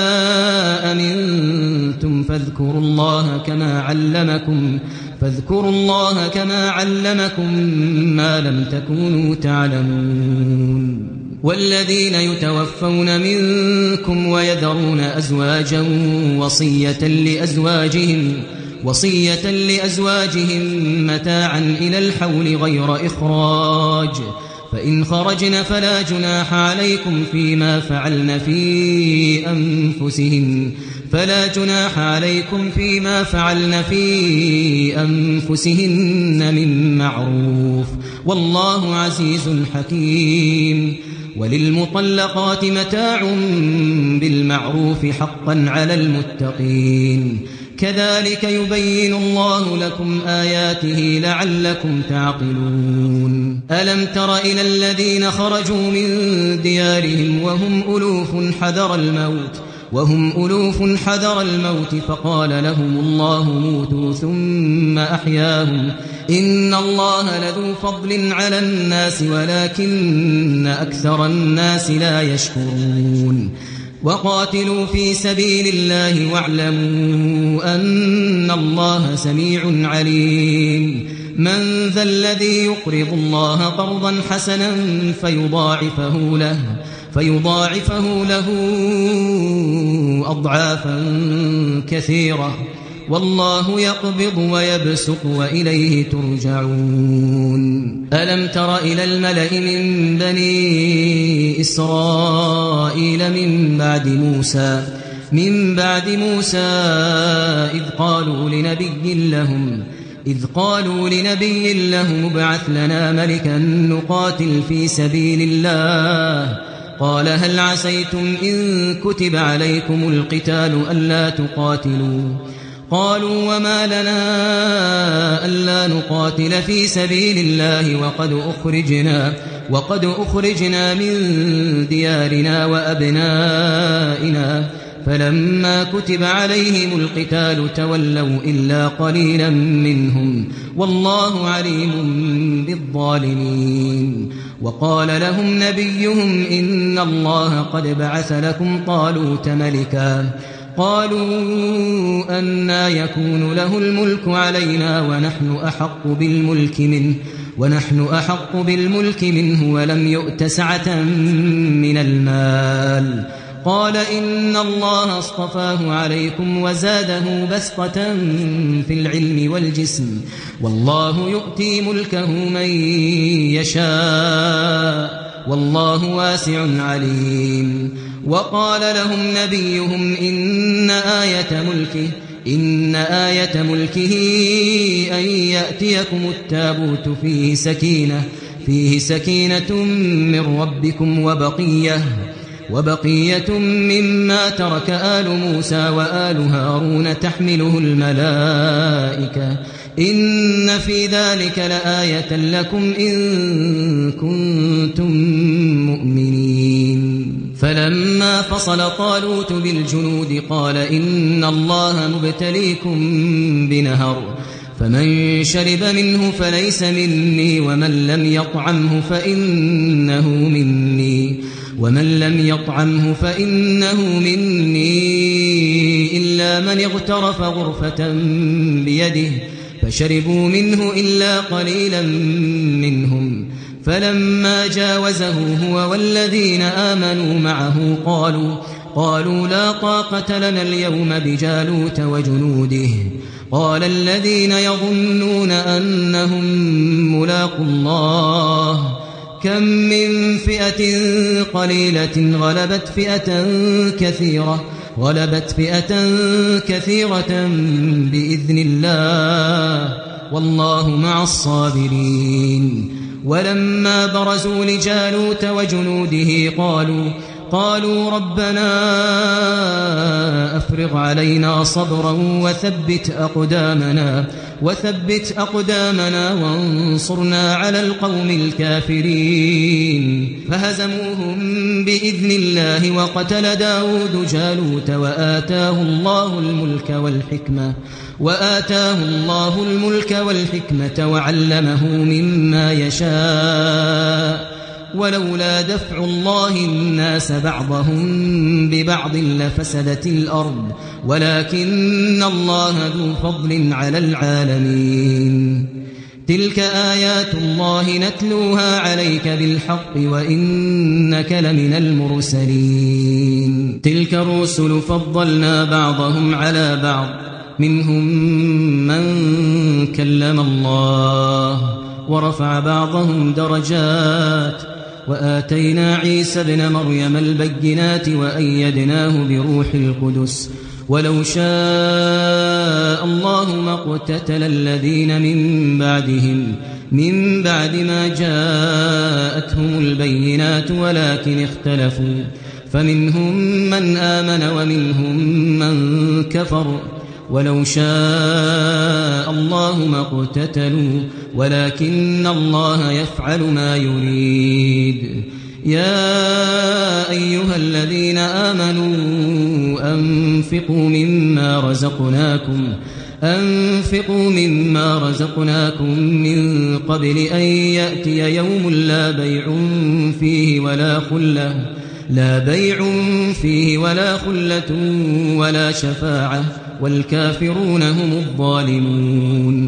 أمنتم فاذكروا الله كما علمكم فاذكروا الله كما علمكم ما لم تكونوا تعلمون والذين يتوفون منكم ويذرون أزواجا وصية لأزواجهم وصية لأزواجهم متاعا إلى الحول غير إخراج فإن خرجن فلا جناح عليكم فيما فعلن في أنفسهن فلا جناح عليكم فيما فعلن في أنفسهن من معروف والله عزيز حكيم وللمطلقات متاع بالمعروف حقا على المتقين كذلك يبين الله لكم آياته لعلكم تعقلون ألم تر إلى الذين خرجوا من ديارهم وهم ألوف حذر الموت وهم ألوف حذر الموت فقال لهم الله موتوا ثم أحياهم إن الله لذو فضل على الناس ولكن أكثر الناس لا يشكرون وقاتلوا في سبيل الله واعلموا أن الله سميع عليم من ذا الذي يقرض الله قرضا حسنا فيضاعفه له فيضاعفه له أضعافا كثيرة والله يقبض ويبسط وإليه ترجعون. ألم تر إلى الملأ من بني إسرائيل من بعد موسى من بعد موسى إذ قالوا لنبي لهم إذ قالوا لنبي لهم ابعث لنا ملكا نقاتل في سبيل الله قال هل عسيتم إن كتب عليكم القتال ألا تقاتلوا قالوا وما لنا ألا نقاتل في سبيل الله وقد أخرجنا وقد أخرجنا من ديارنا وأبنائنا فلما كتب عليهم القتال تولوا إلا قليلا منهم والله عليم بالظالمين. وقال لهم نبيهم إن الله قد بعث لكم طالوت ملكا قالوا أنى يكون له الملك علينا ونحن أحق بالملك منه ونحن أحق بالملك منه ولم يؤت سعة من المال قال إن الله اصطفاه عليكم وزاده بسطة في العلم والجسم والله يؤتي ملكه من يشاء والله واسع عليم. وقال لهم نبيهم إن آية ملكه إن آية ملكه أن يأتيكم التابوت فيه سكينة فيه سكينة من ربكم وبقية وبقية مما ترك آل موسى وآل هارون تحمله الملائكة إن في ذلك لآية لكم إن كنتم مؤمنين. فلما فصل طالوت بالجنود قال إن الله مبتليكم بنهر فمن شرب منه فليس مني ومن لم يطعمه فإنه مني ومن لم يطعمه فإنه مني إلا من اغترف غرفة بيده فشربوا منه إلا قليلا منهم فلما جاوزه هو والذين آمنوا معه قالوا قالوا لا طاقة لنا اليوم بجالوت وجنوده قال الذين يظنون أنهم ملاقوا الله كم من فئة قليلة غلبت فئة كثيرة غلبت فئة كثيرة بإذن الله والله مع الصابرين. ولما برزوا لجالوت وجنوده قالوا قالوا ربنا أفرغ علينا صبرا وثبت أقدامنا وثبت أقدامنا وانصرنا على القوم الكافرين فهزموهم بإذن الله وقتل داود جالوت وآتاه الله الملك والحكمة وآتاه الله الملك والحكمة وعلمه مما يشاء ولولا دفع الله الناس بعضهم ببعض لفسدت الأرض ولكن الله ذو فضل على العالمين. تلك آيات الله نتلوها عليك بالحق وإنك لمن المرسلين. تلك الرسل فضلنا بعضهم على بعض منهم من كلم الله ورفع بعضهم درجات وآتينا عيسى ابن مريم البينات وأيدناه بروح القدس ولو شاء الله ما اقتتل الذين من بعدهم من بعد ما جاءتهم البينات ولكن اختلفوا فمنهم من آمن ومنهم من كفر ولو شاء الله ما اقتتلوا ولكن الله يفعل ما يريد. يا أيها الذين آمنوا أنفقوا مما رزقناكم أنفقوا مما رزقناكم من قبل أن يأتي يوم لا بيع فيه ولا خلة لا بيع فيه ولا خلة ولا شفاعة والكافرون هم الظالمون.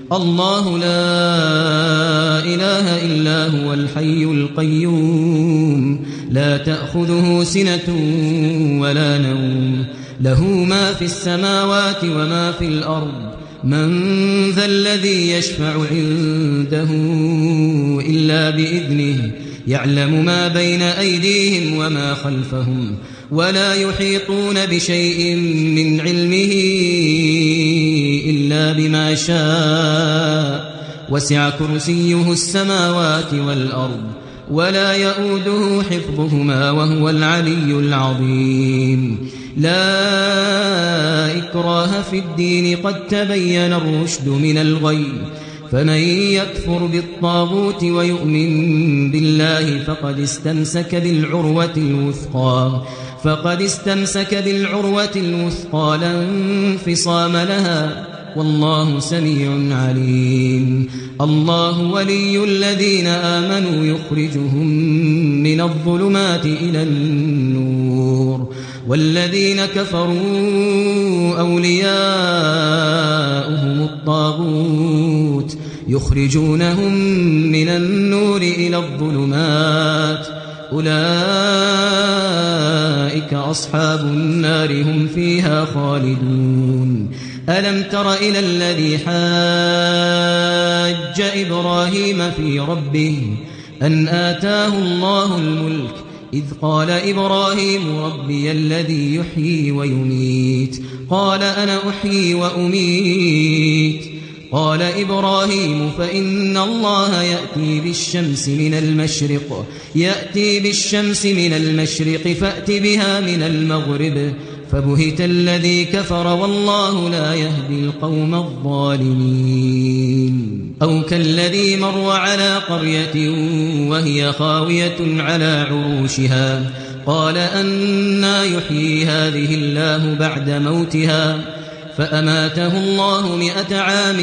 الله لا إله إلا هو الحي القيوم لا تأخذه سنة ولا نوم له ما في السماوات وما في الأرض من ذا الذي يشفع عنده إلا بإذنه يعلم ما بين أيديهم وما خلفهم ولا يحيطون بشيء من علمه إلا بما شاء وسع كرسيه السماوات والأرض ولا يؤوده حفظهما وهو العلي العظيم لا إكراه في الدين قد تبين الرشد من الغي فمن يكفر بالطاغوت ويؤمن بالله فقد استمسك بالعروة الوثقى فقد استمسك بالعروة الوثقى لا انفصام لها والله سميع عليم الله ولي الذين آمنوا يخرجهم من الظلمات إلى النور والذين كفروا أولياؤهم الطاغوت يخرجونهم من النور إلى الظلمات أولئك أصحاب النار هم فيها خالدون ألم تر إلى الذي حاج إبراهيم في ربه أن آتاه الله الملك إذ قال إبراهيم ربي الذي يحيي ويميت قال أنا أحيي وأميت قال إبراهيم فإن الله يأتي بالشمس من المشرق يأتي بالشمس من المشرق فأت بها من المغرب فبهت الذي كفر والله لا يهدي القوم الظالمين أو كالذي مر على قرية وهي خاوية على عروشها قال أنى يحيي هذه الله بعد موتها فأماته الله مئة عام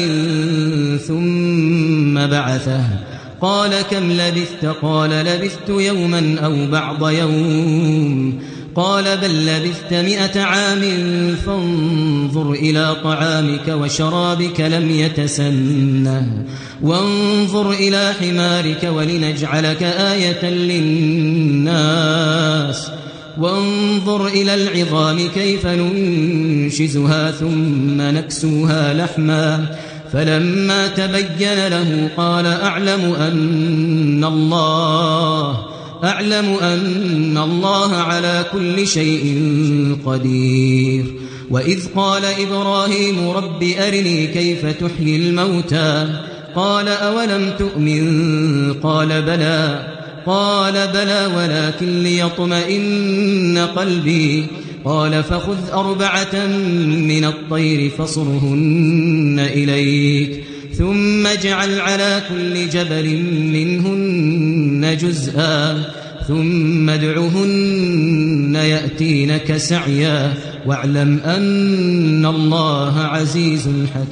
ثم بعثه قال كم لبثت قال لبثت يوما أو بعض يوم قال بل لبثت مئة عام فانظر إلى طعامك وشرابك لم يتسنه وانظر إلى حمارك ولنجعلك آية للناس وانظر إلى العظام كيف ننشزها ثم نكسوها لحما فلما تبين له قال أعلم أن الله أعلم أن الله على كل شيء قدير وإذ قال إبراهيم رب أرني كيف تحيي الموتى قال أولم تؤمن قال بلى قال بلى ولكن ليطمئن قلبي قال فخذ أربعة من الطير فصرهن إليك ثم اجعل على كل جبل منهن جزءا ثم ادعهن يأتينك سعيا واعلم أن الله عزيز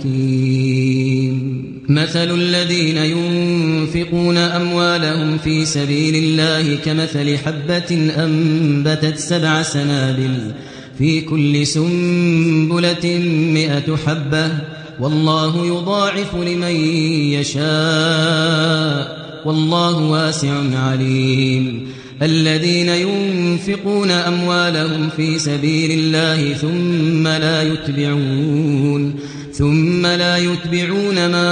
حكيم مثل الذين ينفقون أموالهم في سبيل الله كمثل حبة أنبتت سبع سنابل في كل سنبلة مئة حبة والله يضاعف لمن يشاء والله واسع عليم الذين ينفقون أموالهم في سبيل الله ثم لا يتبعون ثم لا يتبعون ما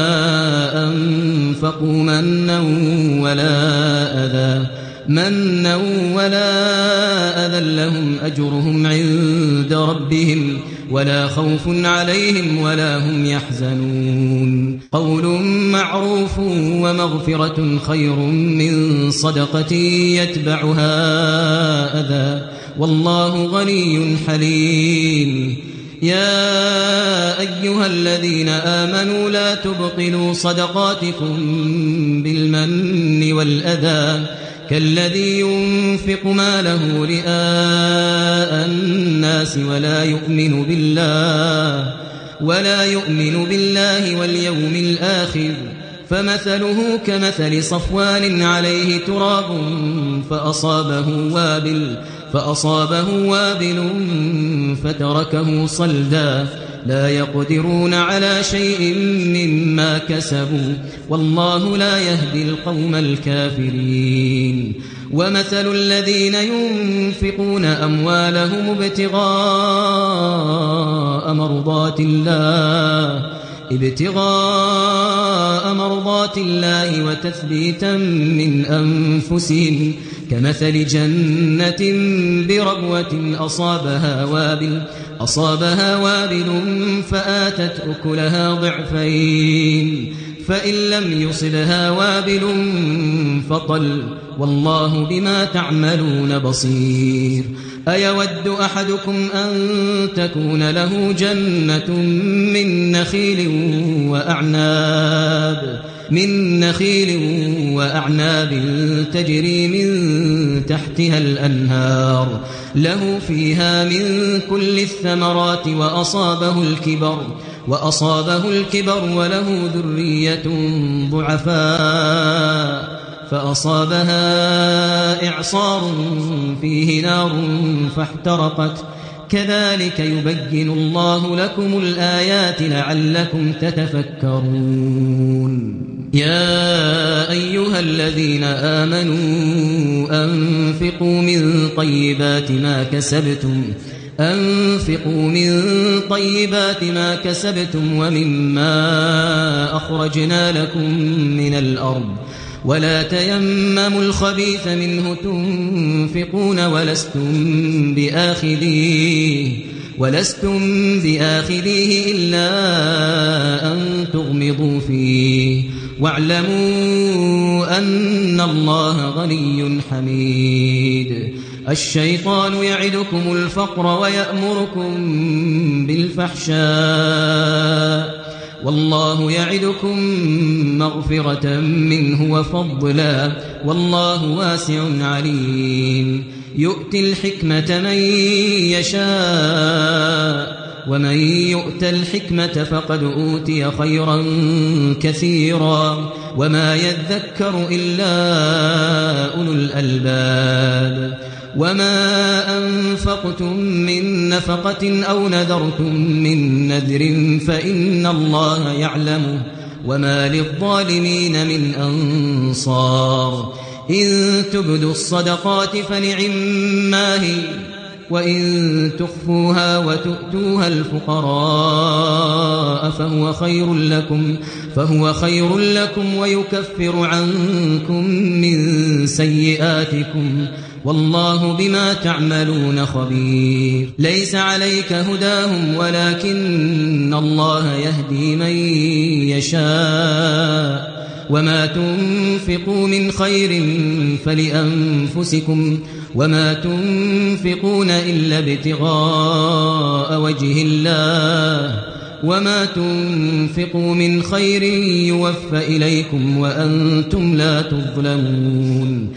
أنفقوا منا ولا أذى منا ولا أذى لهم أجرهم عند ربهم ولا خوف عليهم ولا هم يحزنون قول معروف ومغفرة خير من صدقة يتبعها أذى والله غني حليم يا أيها الذين آمنوا لا تبطلوا صدقاتكم بالمن والأذى كالذي ينفق ماله رئاء الناس ولا يؤمن بالله ولا يؤمن بالله واليوم الآخر فمثله كمثل صفوان عليه تراب فأصابه وابل فأصابه وابل فتركه صلدا لا يقدرون على شيء مما كسبوا والله لا يهدي القوم الكافرين ومثل الذين ينفقون أموالهم ابتغاء مرضات الله ابتغاء مرضات الله وتثبيتا من أنفسهم كمثل جنة بربوة أصابها وابل أصابها وابل فآتت أكلها ضعفين فإن لم يصبها وابل فطل والله بما تعملون بصير أيود أحدكم أن تكون له جنة من نخيل وأعناب من نخيل وأعناب تجري من تحتها الأنهار له فيها من كل الثمرات وأصابه الكبر وأصابه الكبر وله ذرية ضعفاء فأصابها إعصار فيه نار فاحترقت كذلك يبين الله لكم الآيات لعلكم تتفكرون يا أيها الذين آمنوا أنفقوا من طيبات ما كسبتم أنفقوا من طيبات ما كسبتم ومما أخرجنا لكم من الأرض ولا تيمموا الخبيث منه تنفقون ولستم بآخذيه ولستم بآخذيه إلا أن تغمضوا فيه واعلموا أن الله غني حميد الشيطان يعدكم الفقر ويأمركم بالفحشاء والله يعدكم مغفرة منه وفضلا والله واسع عليم يؤتي الحكمة من يشاء ومن يؤت الحكمة فقد أوتي خيرا كثيرا وما يذكر إلا أولو الألباب وما أنفقتم من نفقة أو نذرتم من نذر فإن الله يعلمه وما للظالمين من أنصار إن تبدوا الصدقات فنعما هي وإن تخفوها وتؤتوها الفقراء فهو خير لكم فهو خير لكم ويكفر عنكم من سيئاتكم والله بما تعملون خبير ليس عليك هداهم ولكن الله يهدي من يشاء وما تنفقوا من خير فلأنفسكم وما تنفقون إلا ابتغاء وجه الله وما تنفقوا من خير يوفى إليكم وأنتم لا تظلمون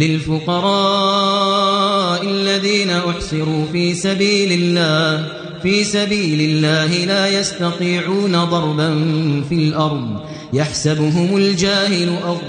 للفقراء الذين أحصروا في سبيل الله في سبيل الله لا يستطيعون ضربا في الأرض يحسبهم الجاهل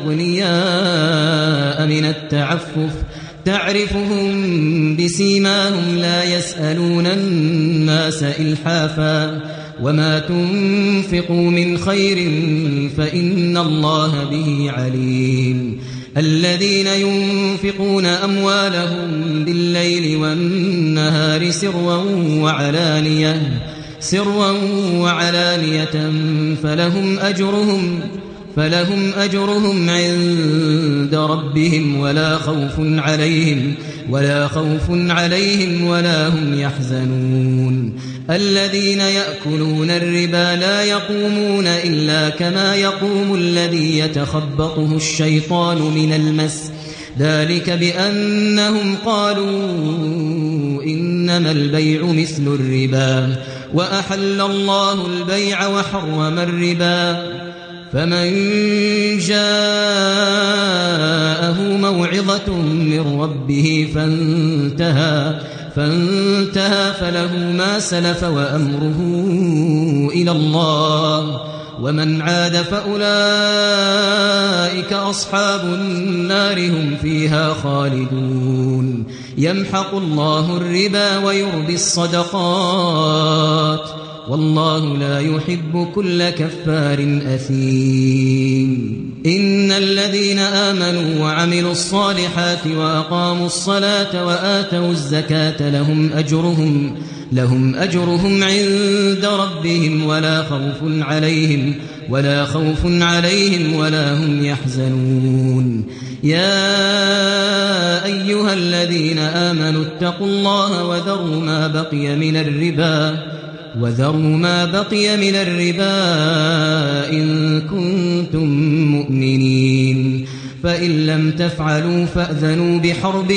أغنياء من التعفف تعرفهم بسيماهم لا يسألون الناس إلحافا وما تنفقوا من خير فإن الله به عليم الذين ينفقون أموالهم بالليل والنهار سرا وعلانية سرا وعلانية فلهم أجرهم فلهم أجرهم عند ربهم ولا خوف عليهم ولا خوف عليهم ولا هم يحزنون الذين يأكلون الربا لا يقومون إلا كما يقوم الذي يتخبطه الشيطان من المس ذلك بأنهم قالوا إنما البيع مثل الربا وأحل الله البيع وحرم الربا فمن جاءه موعظة من ربه فانتهى فانتهى فله ما سلف وأمره إلى الله ومن عاد فأولئك أصحاب النار هم فيها خالدون يمحق الله الربا ويربي الصدقات والله لا يحب كل كفار أثيم إن الذين آمنوا وعملوا الصالحات وأقاموا الصلاة وآتوا الزكاة لهم أجرهم لهم أجرهم عند ربهم ولا خوف عليهم ولا خوف عليهم ولا هم يحزنون يا أيها الذين آمنوا اتقوا الله وذروا ما بقي من الربا وذروا ما بقي من الربا إن كنتم مؤمنين فإن لم تفعلوا فأذنوا بحرب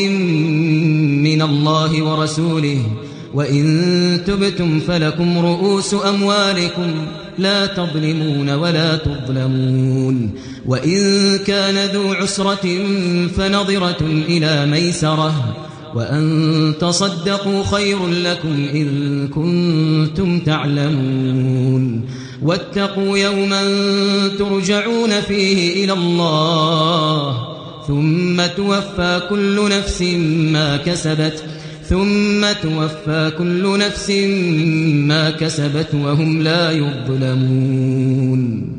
من الله ورسوله وإن تبتم فلكم رؤوس أموالكم لا تظلمون ولا تظلمون وإن كان ذو عسرة فنظرة إلى ميسرة وأن تصدقوا خير لكم إن كنتم تعلمون واتقوا يوما ترجعون فيه إلى الله ثم توفى كل نفس ما كسبت ثم توفى كل نفس ما كسبت وهم لا يظلمون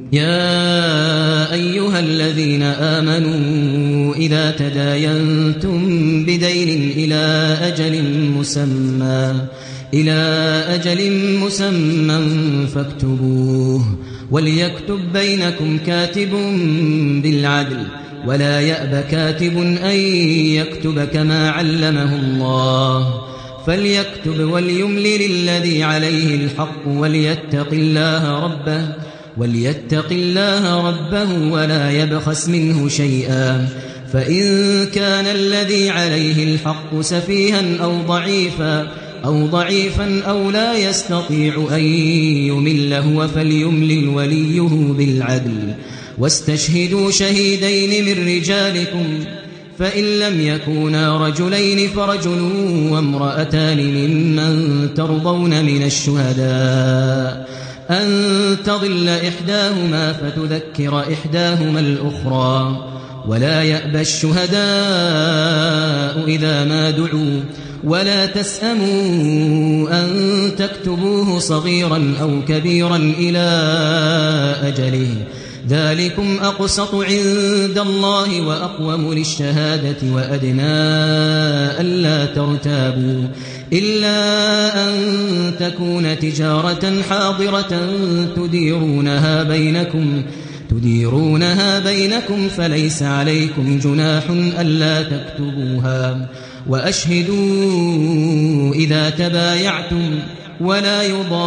يا أيها الذين آمنوا إذا تداينتم بدين إلى أجل مسمى إلى أجل مسمى فاكتبوه وليكتب بينكم كاتب بالعدل ولا يأب كاتب أن يكتب كما علمه الله فليكتب وليملل الذي عليه الحق وليتق الله ربه وليتق الله ربه ولا يبخس منه شيئا فإن كان الذي عليه الحق سفيها أو ضعيفا أو ضعيفا أو لا يستطيع أن يمل هو فليملل وليه بالعدل واستشهدوا شهيدين من رجالكم فإن لم يكونا رجلين فرجل وامرأتان ممن ترضون من الشهداء أن تضل إحداهما فتذكر إحداهما الأخرى ولا يأبى الشهداء إذا ما دعوا ولا تسأموا أن تكتبوه صغيرا أو كبيرا إلى أجله ذلكم أقسط عند الله وأقوم للشهادة وأدنى ألا ترتابوا إلا أن تكون تجارة حاضرة تديرونها بينكم تديرونها بينكم فليس عليكم جناح ألا تكتبوها وأشهدوا إذا تبايعتم ولا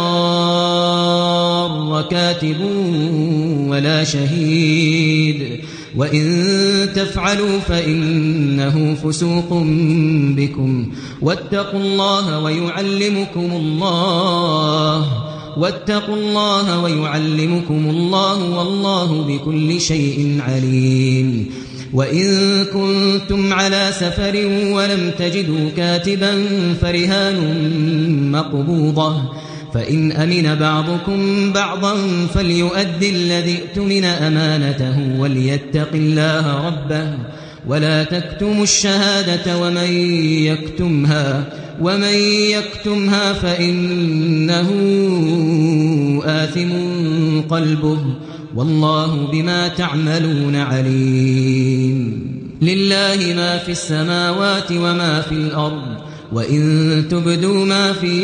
يضار كاتب ولا شهيد وإن تفعلوا فإنه فسوق بكم واتقوا الله ويعلمكم الله واتقوا الله ويعلمكم الله والله بكل شيء عليم وإن كنتم على سفر ولم تجدوا كاتبا فرهان مقبوضة فإن أمن بعضكم بعضا فليؤدي الذي اؤتمن أمانته وليتق الله ربه ولا تكتموا الشهادة ومن يكتمها ومن يكتمها فإنه آثم قلبه والله بما تعملون عليم لله ما في السماوات وما في الأرض وإن تبدوا ما في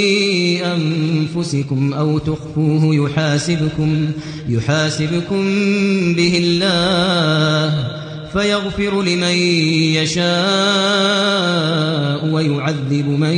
أنفسكم أو تخفوه يحاسبكم يحاسبكم به الله فيغفر لمن يشاء ويعذب من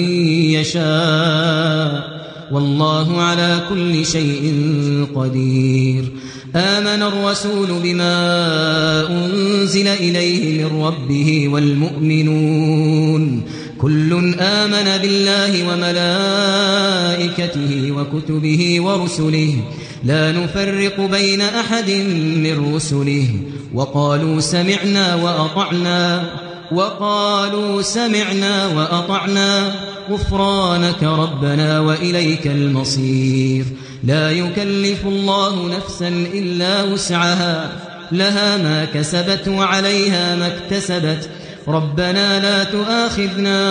يشاء والله على كل شيء قدير آمن الرسول بما أنزل إليه من ربه والمؤمنون كل آمن بالله وملائكته وكتبه ورسله لا نفرق بين أحد من رسله وقالوا سمعنا وأطعنا وقالوا سمعنا وأطعنا غفرانك ربنا وإليك المصير لا يكلف الله نفسا إلا وسعها لها ما كسبت وعليها ما اكتسبت ربنا لا تؤاخذنا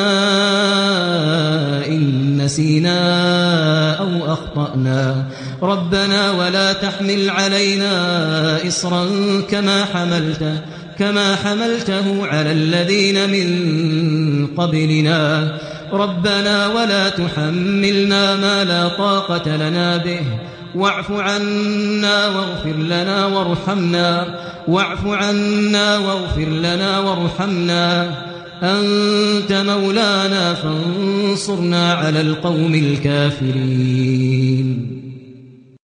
إن نسينا أو أخطأنا ربنا ولا تحمل علينا إصرا كما حملته كما حملته على الذين من قبلنا ربنا ولا تحملنا ما لا طاقة لنا به واعف عنا واغفر لنا وارحمنا واعف عنا واغفر لنا وارحمنا أنت مولانا فانصرنا على القوم الكافرين.